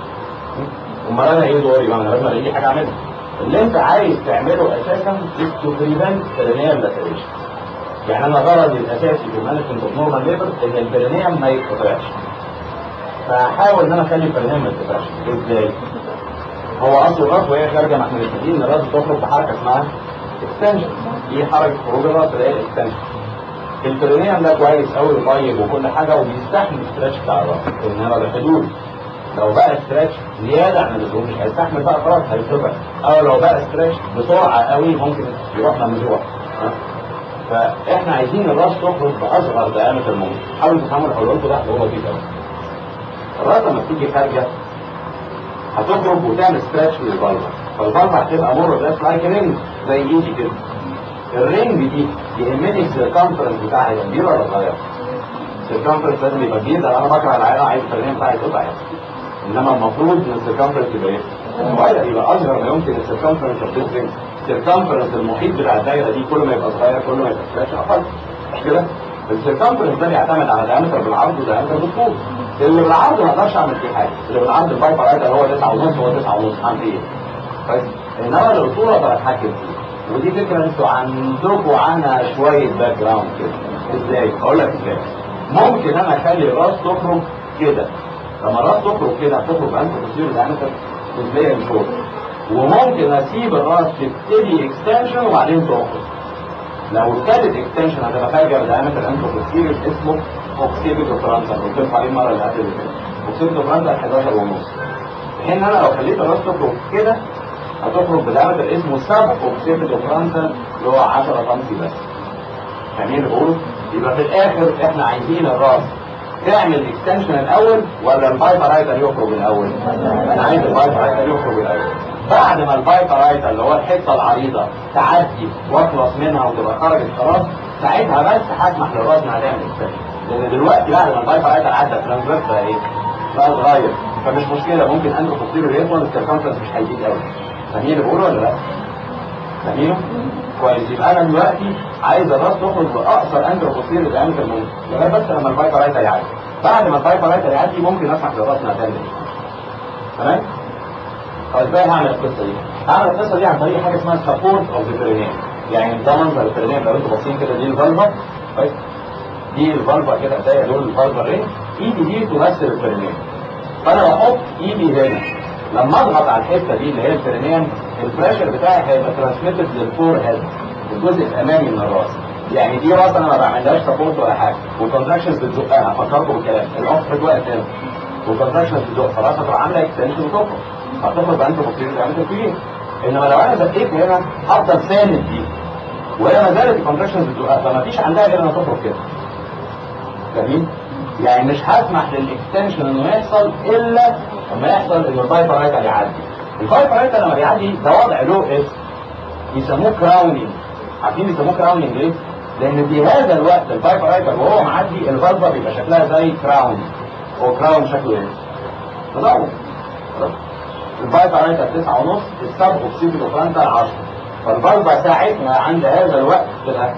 امال انا ايه دوري بقى؟ انا لازم الاقي حاجه اعملها. اللي انت عايز تعمله اساسا is to prevent perineal laceration. يعني انا غرضي الاساسي في المانجمنت اوف نورمال ليبر ان البرينيوم ما يتقطعش. فحاول ان انا اخلي البرينيوم ما يتقطعش. ازاي؟ هو اصل الراس وهي خارجه ما احنا متفقين ان الراس بتخرج بحركه اسمها اكستنشن. دي حركه خروج الراس اللي هي الاكستنشن. البرينيوم ده كويس قوي وطيب وكل حاجه وبيستحمل الستريتش بتاع الراس انما بحدود. لو بقى ستريتش زياده عن اللزوم مش هيستحمل بقى خلاص هيتقطع، او لو بقى ستريتش بسرعه قوي ممكن يروح ممزوع. فاحنا عايزين الراس تخرج باصغر دايمتر ممكن. حاولوا تفهموا الحلول ده هو لطيف قوي. الراس لما بتيجي خارجه هتخرج وتعمل ستريتش للفالفا، فالفالفا هتبقى مور لاس لايك رينج زي ايدي كده. الرينج دي يهمني السيركمفرنس بتاعها يبقى كبير ولا صغير؟ السيركمفرنس لازم يبقى كبير، ده انا بكره العيال عايز الفريق بتاعي يتقطع يعني. انما المفروض ان السيركمفرنس يبقى ايه؟ صغير، يبقى اصغر ما يمكن السيركمفرنس اوف ذيس رينج. السيركمفرنس المحيط بتاع الدايره دي كل ما يبقى صغير كل ما يبقى ستريتش اقل. مش كده؟ السيركمفرنس ده بيعتمد على دايمتر بالعرض ودايمتر بالطول. اللي بالعرض ما اقدرش اعمل فيه حاجه، اللي بالعرض البايبر رايتر هو تسعة ونص هو تسعة ونص هعمل ايه؟ طيب انما اللي بالطول اقدر اتحكم فيه. ودي فكره انتوا عندكم عنها شويه باك جراوند كده. ازاي؟ اقول لك ازاي. ممكن انا اخلي الراس تخرج كده. لما الراس تخرج كده هتخرج انت تصير دايمتر نسبيا شورت. وممكن اسيب الراس تبتدي اكستنشن وبعدين تخرج. لو ابتدت اكستنشن هتبقى خارجه بدايمتر انتروبوستيريور اسمه اوكسيبيتو فرانتا. قلت لكم عليه المره اللي قبل كده. اوكسيبيتو فرانتا حداشر ونص. في حين انا لو خليت الراس تخرج كده هتخرج بدايمتر اسمه سب اوكسيبيتو فرانتا اللي هو عشرة سم بس. فاهمين اللي بقوله؟ يبقى في الاخر احنا عايزين الراس تعمل اكستنشن الاول ولا البايبرايتر يخرج الاول؟ انا عايز البايبرايتر يخرج الاول. بعد ما البايبرايتر اللي هو الحته العريضه تعدي واخلص منها وتبقى خرجت خلاص ساعتها بس هسمح للراس انها تعمل اكستنشن. لان دلوقتي بعد ما البايبرايتر عدى الترانسفيرس بقى ايه؟ بقى صغير فمش مشكله ممكن اندرو بوستيريور يطول السيركمفرنس مش هيزيد قوي. فاهمين اللي بقوله ولا لا؟ فاهمينه؟ كويس. يبقى انا دلوقتي عايز الراس تخرج باقصر اندرو بوستيريور دايمتر ممكن لغايه بس لما البايبرايتر يعدي. بعد ما البايبرايتر يعدي ممكن اسمح للراس انها تعمل ايه؟ تمام؟ طب ازاي هعمل القصه دي؟ هعمل القصه دي عن طريق حاجه اسمها سبورت اوف ذا برينيم. يعني ده منظر البرينيم لو انتوا باصين كده دي الفالفا كويس؟ دي الفالفا كده زي دول الفالفا رينج. ايدي دي تمثل البرينيم. فانا بحط ايدي هنا لما اضغط على الحته دي اللي هي البرينيم البريشر بتاعي هيبقى ترانسميتد للفور هيد الجزء الامامي من الراس. يعني دي راس انا ما بعملهاش سبورت ولا حاجه والكونتراكشنز بتزقها. فكركم بالكلام الاوكسفورد واقف هنا والكونتراكشنز بتزق خلاص هتبقى عامله اكستنشن وتخرج هتخرج بقى انت بتصير دايمتر كبير. انما لو انا زقيت هنا هفضل ساند دي وهي ما زالت الكونتراكشنز بتزقها فما فيش عندها غير انها تخرج كده. جميل؟ يعني مش هسمح للاكستنشن انه يحصل الا لما يحصل ان البايبرايتر يعدي. البايبرايتر لما بيعدي ده وضع له اسم يسموه كراونينج. عارفين بيسموه كراونينج ليه؟ لان في هذا الوقت البايبرايتر وهو معدي الفالفا بيبقى شكلها زي كراون. هو كراون شكله ايه؟ تدور. البايبرايتر تسعة ونص السب اوكسيبيتو فرانتا عشرة. فالفالفا ساعتها عند هذا الوقت كده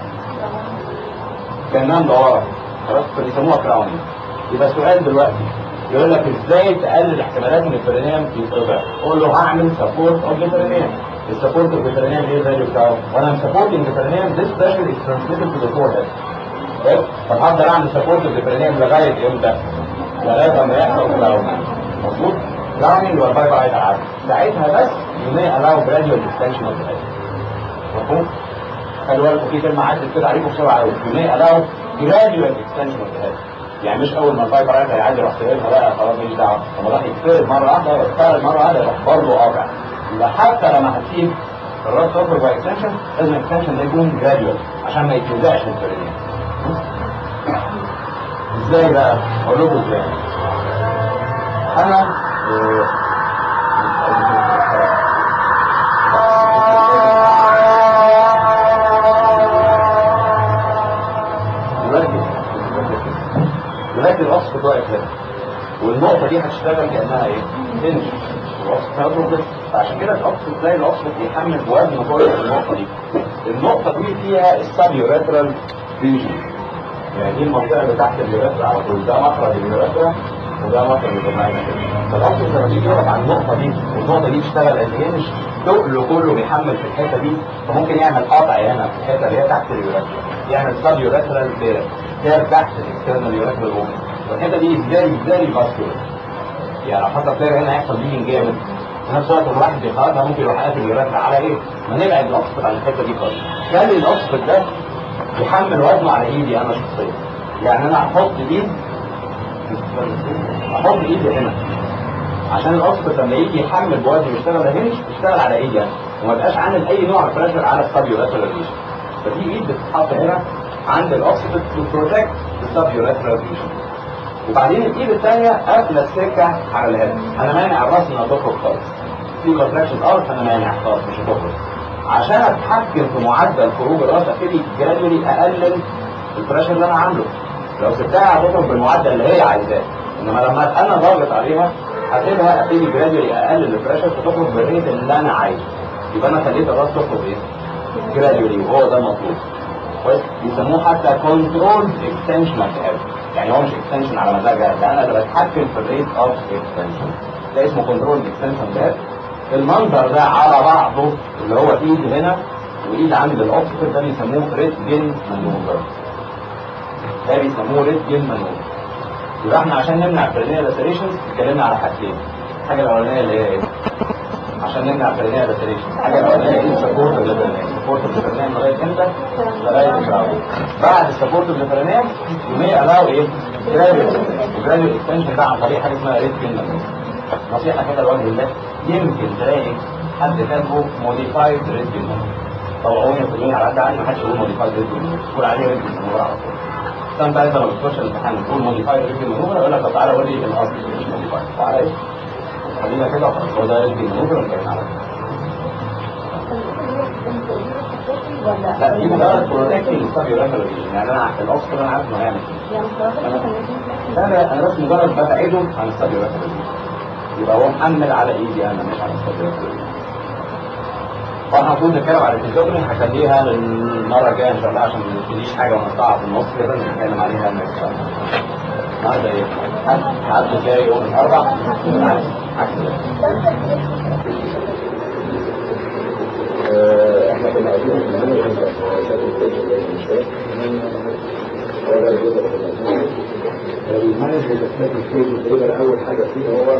كانها مدوره خلاص فبيسموها كراونينج. يبقى السؤال دلوقتي يقول لك ازاي تقلل احتمالات ان البرينيم يتقطع؟ قول له هعمل سبورت اوف البرينيم. السبورت البيترينيان ايه الفاليو بتاعه؟ وانا سبورتنج البيترينيان this pressure is transmitted to the forehead. طيب طب هفضل اعمل سبورت البيترينيان لغايه امتى؟ لغايه اما يحصل كلاونينج. مظبوط؟ كلاونينج يبقى الفايبر هيتعب. ساعتها بس you may allow gradual extension of the head. مفهوم؟ خلي بالكم في كلمه عدت كده عليكم بسرعه قوي you may allow gradual extension of the head. يعني مش اول ما الفايبر هيعدي يروح سايبها بقى خلاص ماليش دعوه. لما راح يتفرد مره واحده يتفرد مره واحده يروح برضه قاطع. يبقى حتى لما هتسيب الراس تخرج باي اكستنشن لازم الاكستنشن ده يكون جراديوال عشان ما يتلزقش في الفرينين. ازاي بقى؟ اقول لكم ازاي. انا دلوقتي الوصف واقف هنا والنقطه دي هتشتغل كانها ايه؟ هنج. الوصف هيضرب فعشان كده الوصف تلاقي الوصف بيحمل بوزن فوق النقطه دي. النقطه دي فيها السابيوريترال ريجن، يعني دي المنطقه اللي تحت اليوريثرا على طول. ده مخرج اليوريثرا وده مخرج الجمعيه. فالوصف لما بيجي يقف على النقطه دي والنقطه دي تشتغل از هنج تقله كله بيحمل في الحته دي، فممكن يعمل قطع هنا في الحته اللي هي تحت اليوريثرا، يعمل سابيوريترال بير بير تحت الاكسترنال يوريثرال وول. والحته دي فيري فيري فاسكولار، يعني لو حصل فيها هنا هيحصل بيلينج جامد. في نفس الوقت الواحد بيخرجها ممكن يروح قافل اليوريثرا على ايه؟ ما نبعد الاوكسفورد عن الحته دي خالص. خلي الاوكسفورد ده يحمل وزنه على ايدي انا شخصيا. يعني انا احط ايد احط ايدي هنا عشان الاوكسفورد لما يجي يحمل بوزنه ويشتغل هنا يشتغل على ايدي انا وما يبقاش عامل اي نوع من بريشر على السابيوريترال ريجن. فدي ايد بتتحط هنا عند الاوكسفورد تو بروتكت السابيوريترال ريجن. وبعدين الايد الثانيه قافله السكه على الهيد. انا مانع الراس انها تخرج خالص. في كونتراكشن ارض فانا مانع خالص مش هتخرج. عشان اتحكم في معدل خروج الراس ابتدي جرادولي اقلل البريشر اللي انا عامله. لو سبتها هتخرج بالمعدل اللي هي عايزاه، انما لما انا ضاغط عليها هسيبها ابتدي جرادولي اقلل البريشر فتخرج بالريت اللي انا عايزه. يبقى انا خليت الراس تخرج ايه؟ جرادولي وهو ده المطلوب. كويس؟ بيسموه حتى كنترول اكستنشن اوف ذا. يعني هو مش اكستنشن على مزاجها، ده انا اللي بتحكم في الريت اوف اكستنشن. ده اسمه كنترول اكستنشن ده. المنظر ده على بعضه اللي هو ايد هنا وايد عند الاوكسفورد ده بيسموه ريتجن مانوفر. ده بيسموه ريتجن مانوفر. يبقى احنا عشان نمنع البرينيال لاسيريشنز اتكلمنا على حاجتين. الحاجه الاولانيه اللي هي ايه؟ عشان نمنع البرينيال لاسيريشنز. الحاجه الاولانيه ايه؟ سبورت البرينيال. سبورت البرينيال لغايه امتى؟ لغايه الكراون. بعد السبورت البرينيال يومي الاو ايه؟ جراديوال جراديوال اكستنشن ده عن طريق حاجه اسمها ريتجن مانوفر. نصيحه كده لوجه الله، يمكن تلاقي حد كاتبه موديفايد ريتجن مانوفر. طوعوني كلهم على قد عقلي ما حدش يقول موديفايد ريتجن مانوفر، تقول عليه ريتجن مانوفر على طول. انت عايز لما تخش الامتحان تقول موديفايد ريتجن مانوفر يقول لك طب تعالى قول لي الاصل مش موديفايد. تعالى ايه؟ خلينا كده وخلاص هو ده ريتجن مانوفر وانتهينا على كده. لا دي مجرد بروتكتنج السابيوريترال ريجن، يعني انا الاوكسفورد انا عارف انه هيعمل كده. لا لا انا بس مجرد ببعده عن السابيوريترال ريجن. يبقى هو محمل على ايدي انا مش على السابيوريترال ريجن. واحنا المفروض نتكلم على الفيزيوتومي هخليها للمره الجايه ان شاء الله عشان ما نبتديش حاجه ونقطعها في النص كده نتكلم عليها ان شاء الله. النهارده ايه؟ حد جاي يوم الاربعاء عكس عكس احنا كنا عايزين نعمل المانجمنت اوف ستيج اول حاجه فيه هو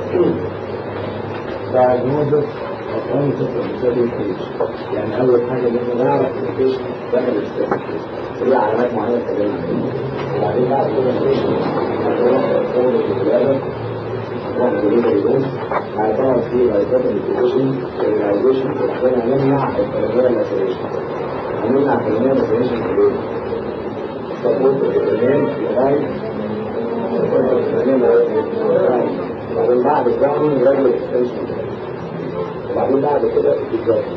diagnosis of onset of second stage. يعني اول حاجه ان احنا نعرف البيشنت دخل السكند ستيج دي علامات معينه اتكلمنا عنها. وبعدين بعد كده هيعتبر في غيبات الانتيجيشن الريلايزيشن وبعدين هنمنع البرينيال لاسيريشن. هنمنع البرينيال لاسيريشن في ايه؟ سبورت البرينيال لغايه سبورت البرينيال لغايه وبعدين بعد الجراوند جراديوال اكستنشن وبعدين بعد كده الفيزيوتومي.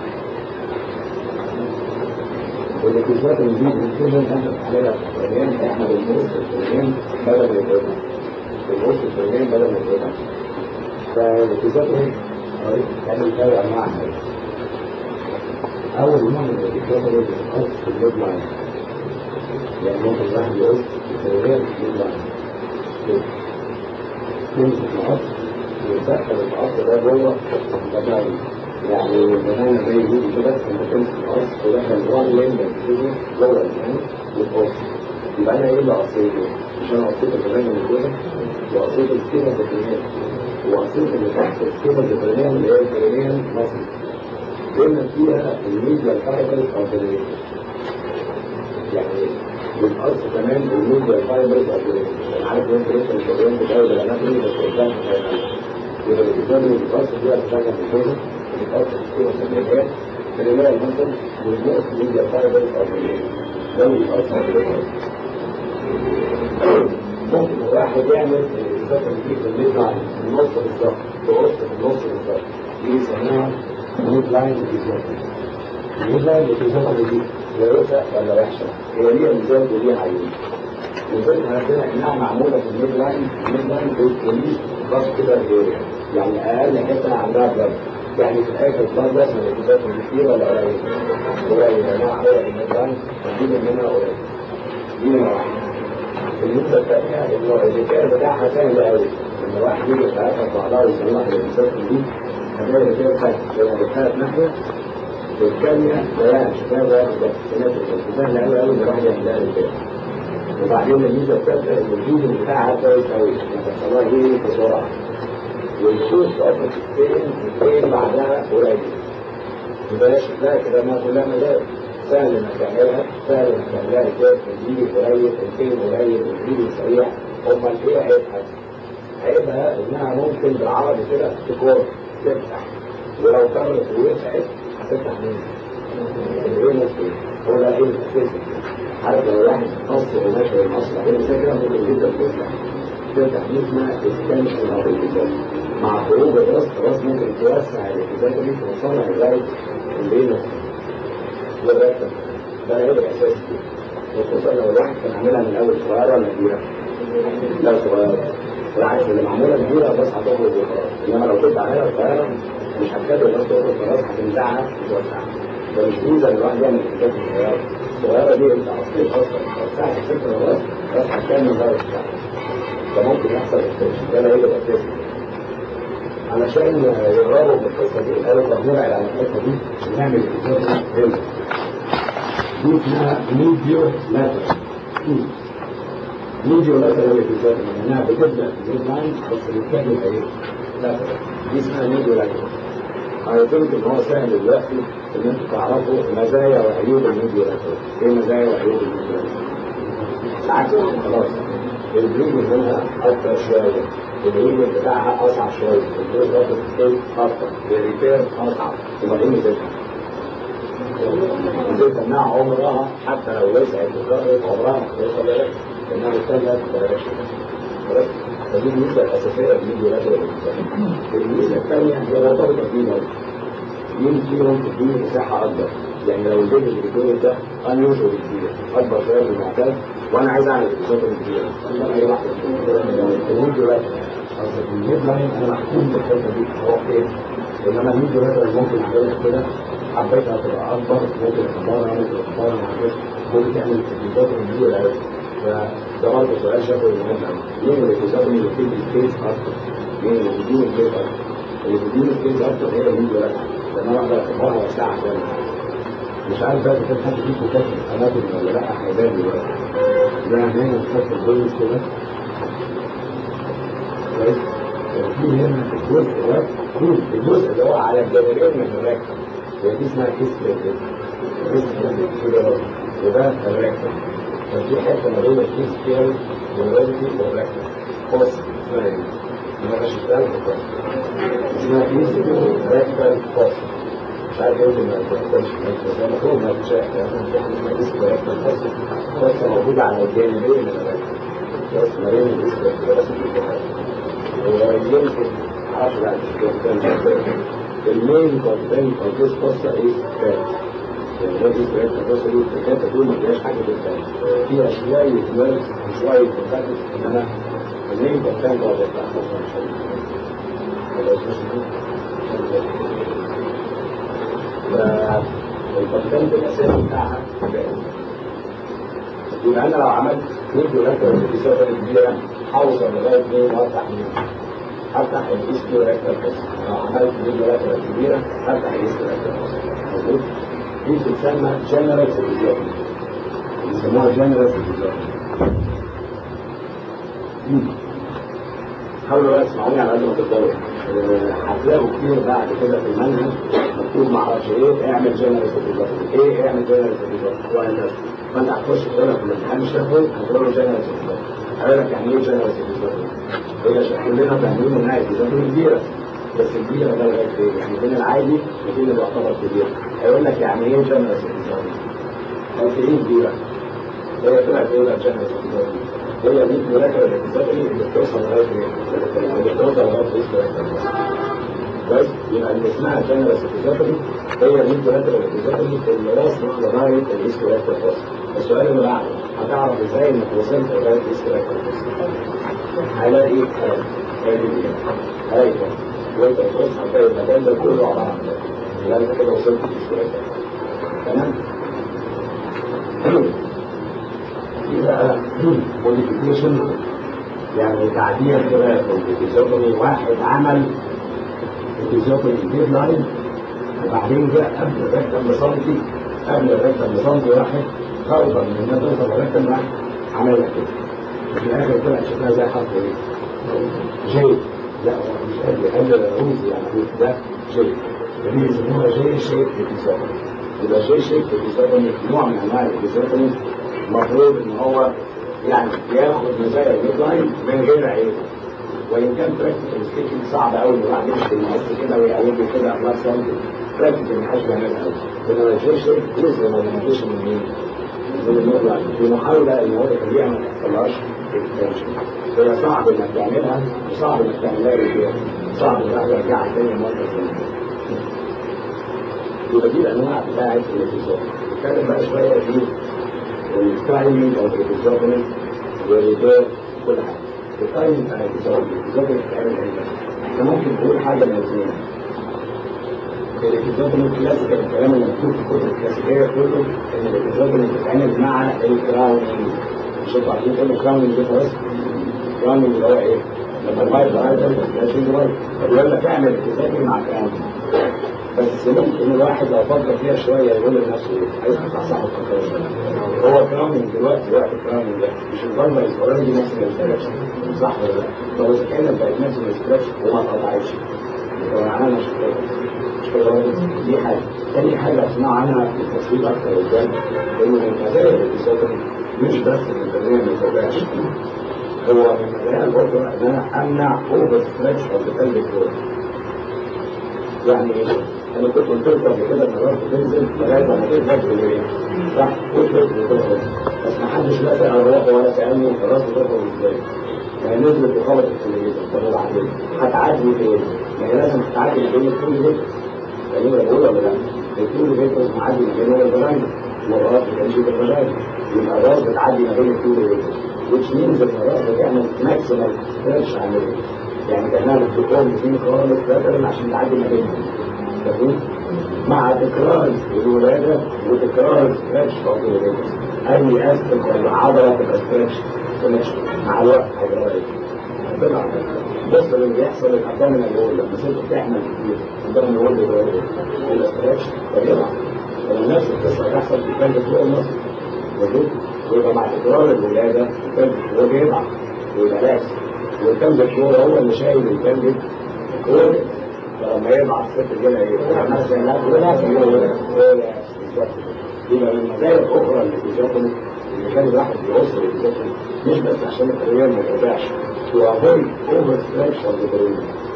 والفيزيوتومي دي بنتكلم احنا عليها في البرينيال احنا بنبص البرينيال بدل ما يتقطع. بنبص البرينيال بدل ما يتقطع. فالفيزيوتومي تعمل ثلاث انواع. اول نوع من الفيزيوتومي بتتخصص في الميد لاين. يعني ممكن الواحد يقص البرينيال في الميد لاين. يمسك القص ويدخل القص ده جوه الجبل يعني زمان زي دي كده انت تمسك القص ودخل وان لين بكتيريا جوه الجهاز والقص. يبقى انا ايه اللي قصيته؟ مش انا قصيت الجهاز من كده وقصيت السكيمة الدكتورية وقصيت اللي تحت السكيمة الدكتورية اللي هي الكريمية مصر. قلنا فيها الميديا الفايبرز اوبريشن. يعني بالقص كمان الميديا الفايبرز اوبريشن. عارف ان انت لسه مش قادرين تجاوب الاناتومي بس قدام يبقى الكتاب بالقص فيها بتاعتها في الشغل بالقص السكيمة الدكتورية الكريمية مصر والنقص الميديا الفايبرز اوبريشن. ده بالقص اوبريشن. ممكن واحد يعمل الإثبات اللي فيه بيطلع في النص بالظبط بقص في النص بالظبط دي بيسموها ميد لاين إثبات. الميد لاين الإثبات دي كويسة ولا وحشة؟ هي ليها ميزات وليها عيوب. الميزات عندنا إنها معمولة في الميد لاين. الميد لاين بتوليه راس كده غير يعني أقل حتة عندها بلد. يعني في الآخر البلد ده من الإثبات اللي كتير ولا قليل؟ قليل يعني معمولة في الميد لاين فدي منها قليل. دي نمرة واحدة. الميزة الثانية إنه الذكاء بتاعها سهل قوي. لما واحد يجي يتعرف بعضها ويصلح الإنسان دي هتلاقي الذكاء سهل. لو دخلت ناحية والثانية لا شفاها بقى بالظبط. سهل قوي قوي إن الواحد يعملها الذكاء. وبعدين الميزة الثالثة إن الفيديو بتاعها كويس قوي. بتحصلها إيه بسرعة. والكورس أوبريت ستين ستين بعدها قليل. يبقى شكلها كده ما كلها مجال. سهل انك تعملها، سهل انك تعملها ازاي، الفيديو قليل، الفيلم قليل، الفيديو سريع. امال ايه عيبها؟ عيبها انها ممكن بالعربي كده تكون تفتح، ولو كانت وسعت هتفتح مين؟ ايه ممكن؟ هو ده ايه الاساسي؟ عارف لو واحد نص قماش ولا نص بعدين كده ممكن جدا تفتح. تفتح دي اسمها اكستنشن اوف الكتاب. مع خروج الراس الراس ممكن توسع الكتابه دي توصلها لغايه الليله. ده ده العيب الاساسي. وخصوصا لو الواحد كان عاملها من اول صغيره ولا كبيره. لو صغيره بالعكس اللي معموله كبيره بس هتخرج وخلاص. انما لو كنت عاملها صغيره مش هتخلي الناس تخرج خلاص هتنزعها وتوسعها. ده مش ميزه ان الواحد يعمل الحاجات الصغيره. الصغيره دي انت اصلا اصلا توسعت الفكره خلاص بس هتكمل بقى وتشتغل. فممكن يحصل اكتشاف. ده العيب الاساسي. علشان يهربوا من القصه دي قالوا طب نبعد عن القصه دي ونعمل اكتشاف هنا. دي اسمها ميديو لاترال. ميديو لاترال اللي بتتكلم انها بتبدا في الميد لاين بس بتكمل ايه؟ لاترال. دي اسمها ميديو لاترال. اعتقد ان هو سهل دلوقتي ان انتوا تعرفوا مزايا وعيوب الميديو لاترال. ايه مزايا وعيوب الميديو لاترال؟ العكس خلاص. البريد منها اكتر شويه. الريد بتاعها اصعب شويه. البريد اكتر اكتر. الريبير اصعب. يبقى ايه ميزتها؟ ازاي تمنع عمرها حتى لو وسعت وكررت عمرها ما توصل لها لانها بتسلك بلاش. فدي الميزه الاساسيه للميديو لاترال. الميزه الثانيه هي مرتبطه بيه برضه. مين فيهم تديني مساحه اكبر؟ يعني لو الجزء اللي بيكون ده انيوجوال كبير اكبر شويه من المعتاد وانا عايز اعمل اكتشاف كبيره اختار اي واحده الميديو لاترال. اصل في الميد لاين انا محكوم بالحته دي هروح فين؟ انما الميديو لاترال ممكن اعملها كده حبيتها تبقى اكبر ممكن اكبرها ممكن اكبرها ممكن تعمل اكتشاف كبيره قوي. فده برضه سؤال شافه مهم قوي. مين اللي اكتشاف اللي بتدي سبيس اكتر؟ مين اللي بتديني سبيس اكتر؟ اللي بتديني سبيس اكتر هي الميديو لاترال. لان انا اقدر اكبرها واسعها زي ما مش عارف بقى كان حد فيكم كاتب الاناتومي ولا لا. هيبان دلوقتي. ده هنا كاتب الجزء كده كويس. وفي هنا الجزء ده الجزء اللي هو على الجانبين من الراكب ودي اسمها كيس كده وده الراكب. ففي حته ما بين الكيس كده والراكب والراكب خاص اسمها ايه؟ انا شفتها اسمها كيس راكب خاص. مش عارف يمكن ما تحتاجش بس المفروض ما تشاهد اسمها كيس راكب خاص. خاص موجوده على الجانبين من الراكب بس ما بين الكيس والراكب. ويمكن معرفش بقى المين كونتنت او ديس قصه ايه؟ فات. يعني ده دي فات القصه دي الفات دي ما فيهاش حاجه بالفات. فيها شويه نيرف وشويه فات انما المين كونتنت هو بتاع القصه مش فالكونتنت الاساسي بتاعها فات. يبقى انا لو عملت فيديو لاترال بسبب كبيره هوصل لغايه مين وافتح مين؟ هفتح الايستيو ريكتال فوسا. لو عملت فيديو ريكتال كبيره هفتح الايستيو ريكتال فوسا. مظبوط؟ دي بتتسمى جنرال سيبيزيوتومي. بيسموها جنرال سيبيزيوتومي. حاولوا بقى تسمعوني على قد ما تقدروا. هتلاقوا كتير بعد كده في المنهج مكتوب معرفش ايه اعمل جنرال سيبيزيوتومي، ايه اعمل جنرال سيبيزيوتومي، وهكذا. فانت هتخش تقول لك في الامتحان الشفوي هتقول له جنرال سيبيزيوتومي. هيقول لك يعني ايه جنرال سيبيزيوتومي؟ هي كلنا فاهمين انها سيبيزيوتومي كبيره، بس الكبيره ده لغايه ايه؟ يعني بين العادي وبين اللي يعتبر كبير. هيقول لك يعني ايه جنرال سيبيزيوتومي؟ قد ايه كبيره؟ هي طلعت ايه بقى جنرال سيبيزيوتومي؟ هي دي المراكبه السيبيزيوتومي اللي بتوصل لغايه ايه؟ اللي بتوصل لغايه ايه؟ بس يبقى اللي اسمها جنرال سيبيزيوتومي هي دي المراكبه السيبيزيوتومي اللي واصله لغايه الايستيريكتال فوسا. السؤال اللي بعده هتعرف ازاي انك وصلت لغايه الايستيريكتال فوسا؟ هلاقي ايه؟ هلاقي وانت بتبص هتلاقي المكان ده كله عباره عن ده. يبقى انت كده وصلت للايستيريكتال فوسا. تمام؟ في بقى موديفيكيشن يعني تعديل كده في الفيزيوتومي. واحد عمل الفيزيوتومي ديد لاين وبعدين جاء قبل الركبه بسنتي قبل الركبه بسنتي واحد خوفا من انها توصل للركبه واحد عملها كده. في الاخر طلعت شكلها زي حرف ايه؟ جي. لا هو مش قبل قبل رمزي يعني ده جي. فدي بيسموها جي شيب فيزيوتومي. يبقى جي شيب فيزيوتومي نوع من انواع الفيزيوتومي المفروض ان هو يعني ياخد مزايا الميد لاين من غير عيب. وان كان براكتيكال ستيكينج صعب قوي ان الواحد يمشي بالمقص كده ويقلبه كده اخلاق سنتي. براكتيكال محدش بيعملها قوي. انما الجي شيب جزء من الموديفيكيشن من مين؟ من الميد لاين. في محاوله ان هو يخليها ما تحصلهاش اكستنشن. هي صعب انك تعملها وصعب انك تعملها ريبير. صعب انك ترجعها تاني مره ثانيه. يبقى دي الانواع بتاعت الفيزيوتومي. نتكلم بقى شويه في التايمينج او الفيزيوتومي والريبير وكل حاجه. التايمينج بتاع الفيزيوتومي الفيزيوتومي بتتعمل امتى؟ احنا ممكن نقول حاجه من الاثنين. الفيزيوتومي الكلاسيكال الكلام اللي مكتوب في الكتب الكلاسيكيه كله ان الفيزيوتومي بتتعمل مع الكراونينج. مش انتوا عارفين ايه الكراونينج ده خلاص؟ الكراونينج اللي هو ايه؟ لما الوايت رايت ماشي دلوقتي فبيقول لك اعمل الفيزيوتومي مع كراونينج. بس ممكن الواحد لو فكر فيها شويه يقول لنفسه ايه؟ عايز تصحح الفكره. هو كراونينج دلوقتي وقت الكراونينج ده مش الفرمه از اوريدي ماكسيمال ستريتش صح ولا لا؟ لو كانت بقت ماكسيمال ستريتش وما اتقطعتش يبقى معناها مش كده. مش كده دي حاجه. تاني حاجه اسمع عنها في التفصيل اكتر قدام ان من مزايا الفيزيوتومي مش بس ان التمرين ما يتوجعش. هو من مزايا برضه ان انا امنع اوفر ستريتش او تقلب فوق. يعني ايه؟ انا كنت قلت لك قبل كده ان الراس بتنزل لغايه ما تقدر بالليل صح؟ كنت بتخرج بس ما حدش لا سال روحه ولا سالني الراس بتخرج ازاي؟ ما هي نزلت وخبطت في التلفزيون. طب وبعدين؟ هتعدي فين؟ ما هي لازم تتعدي ما بين الكل ليتر. فاهمين انا بقول ولا لا؟ الكل ليتر معدي ما بين الفراغ والراس بتمشي في الفراغ. يبقى الراس بتعدي ما بين الكل ليتر. which means ان الراس بتعمل ماكسيمال ستريتش على الليل. يعني كانها بتكون الاثنين خالص مثلا عشان تعدي ما بينهم. مع تكرار الولاده وتكرار ستريتش برضه الولاده. اي اسفل ولا عضله تبقى ستريتش مع الوقت هيبقى طبعا. بص اللي بيحصل الابدومينال وول لما ست بتحمل كتير الابدومينال وول بيبقى ستريتش فبيضعف. فنفس القصه بتحصل في الكلب فوق النص. ويبقى مع تكرار الولاده الكلب هو بيضعف ويبقى لاسع. والكلب الكورة هو اللي شايل الكلب الكورة. فلما يضعف الست الجنة ايه؟ مثلا لا ولا ولا يبقى من المزايا الأخرى اللي الفيزيوتومي اللي كان الواحد بيوصل الفيزيوتومي مش بس عشان التغيير ما يرجعش وأفويد أوفر ستريتش أوف ذا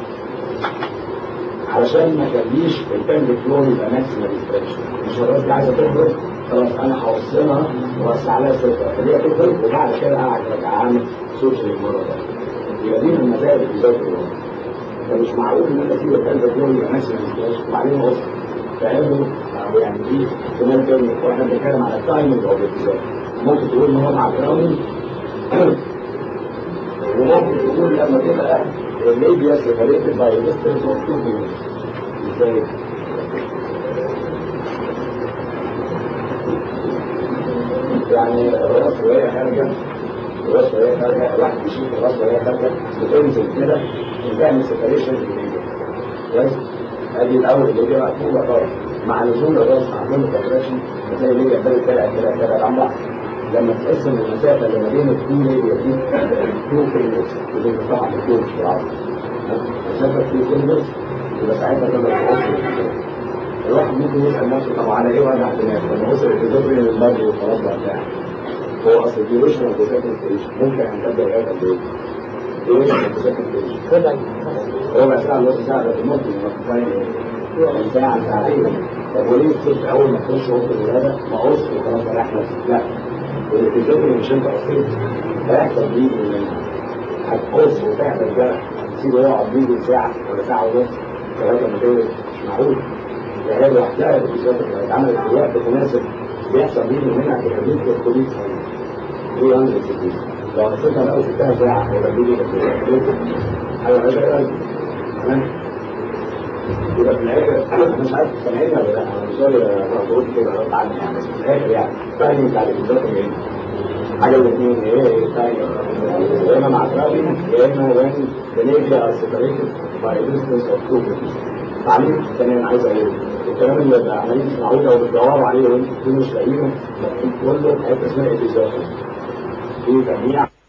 علشان ما يخليش الكلب الكورة يبقى ماكسيمال ستريتش. مش الراس دي عايزة تخرج خلاص أنا هوصلها وأوسع لها ستة خليها تخرج وبعد كده أقعد أرجع أعمل سوشيال المرة ده. يبقى دي من مزايا الفيزيوتومي. فمش معقول ان انا اسيب القلب كله يبقى ماشي وبعدين اوصل. فاهموا؟ او يعني دي احتمال تاني واحنا بنتكلم على التايمنج او الفيزيوتومي. ممكن تقول ان هو مع الكراونينج وممكن تقول لما تبقى الليبيا سيبريتد باي ديستنس اوف تو مينتس. ازاي؟ يعني الراس وهي خارجه الراس وهي خارجه، الواحد بيشيل الراس وهي خارجه بتنزل كده وتعمل سيبريشن كويس. ادي الاول اللي هي مقفوله خالص، مع نزول الراس مع نزول الكونتراكشن هتلاقي اللي بدات تبعد تبعد تبعد عن بعض. لما تقسم المسافه اللي ما بين التو ليبيا دي تو فينجرز، ودي طبعا بتكون مش بالعرض، مسافه تو فينجرز، يبقى ساعتها تقدر توصل. الواحد ممكن يسال نفسه طب على ايه وجع دماغ لما وصل الفيزيوتري من البرد وخلاص بقى بتاع. هو اصل الديوريشن اوف ذا سكند ستيج ممكن يمتد لغايه قد ايه؟ الديوريشن اوف ذا سكند ستيج ربع ساعه نص ساعه، ده ممكن يبقى ساعه ساعتين. طب وليه الست اول ما تخش اوضه الولاده ما قص وخلاص رايح نفسك؟ لا، الفيزيوتري مش انت قصيت، هيحصل بيه هتقص وتعمل جرح، تسيبه يقعد بيه ساعه ولا ساعه ونص لغايه ما تولد، مش معقول. يعني لوحدها الفيزيوتري لو اتعملت في وقت مناسب بيحصل بيه منها تخليك تخليك دي عندك كتير. لو قصيتها لو سبتها ساعه هيبقى بيه حاجه غير تمام. يبقى في الاخر انا مش عارف سامعيني ولا لا، انا مش قادر اقول كده غلط عني يعني، بس في الاخر يعني فاهم بتاع الفيزيوتري ايه؟ حاجه الاثنين ايه ايه ثانيه، يا اما مع ترابي يا اما وين بنيجي سيبريتد باي ديستنس اوف تو مترز. تعليم تمام. عايز اقول الكلام اللي بقى عمالين تسمعوه ده وبتدوروا عليه وانتوا مش لاقيينه، كله حته اسمها ابيزوتري دي تجميع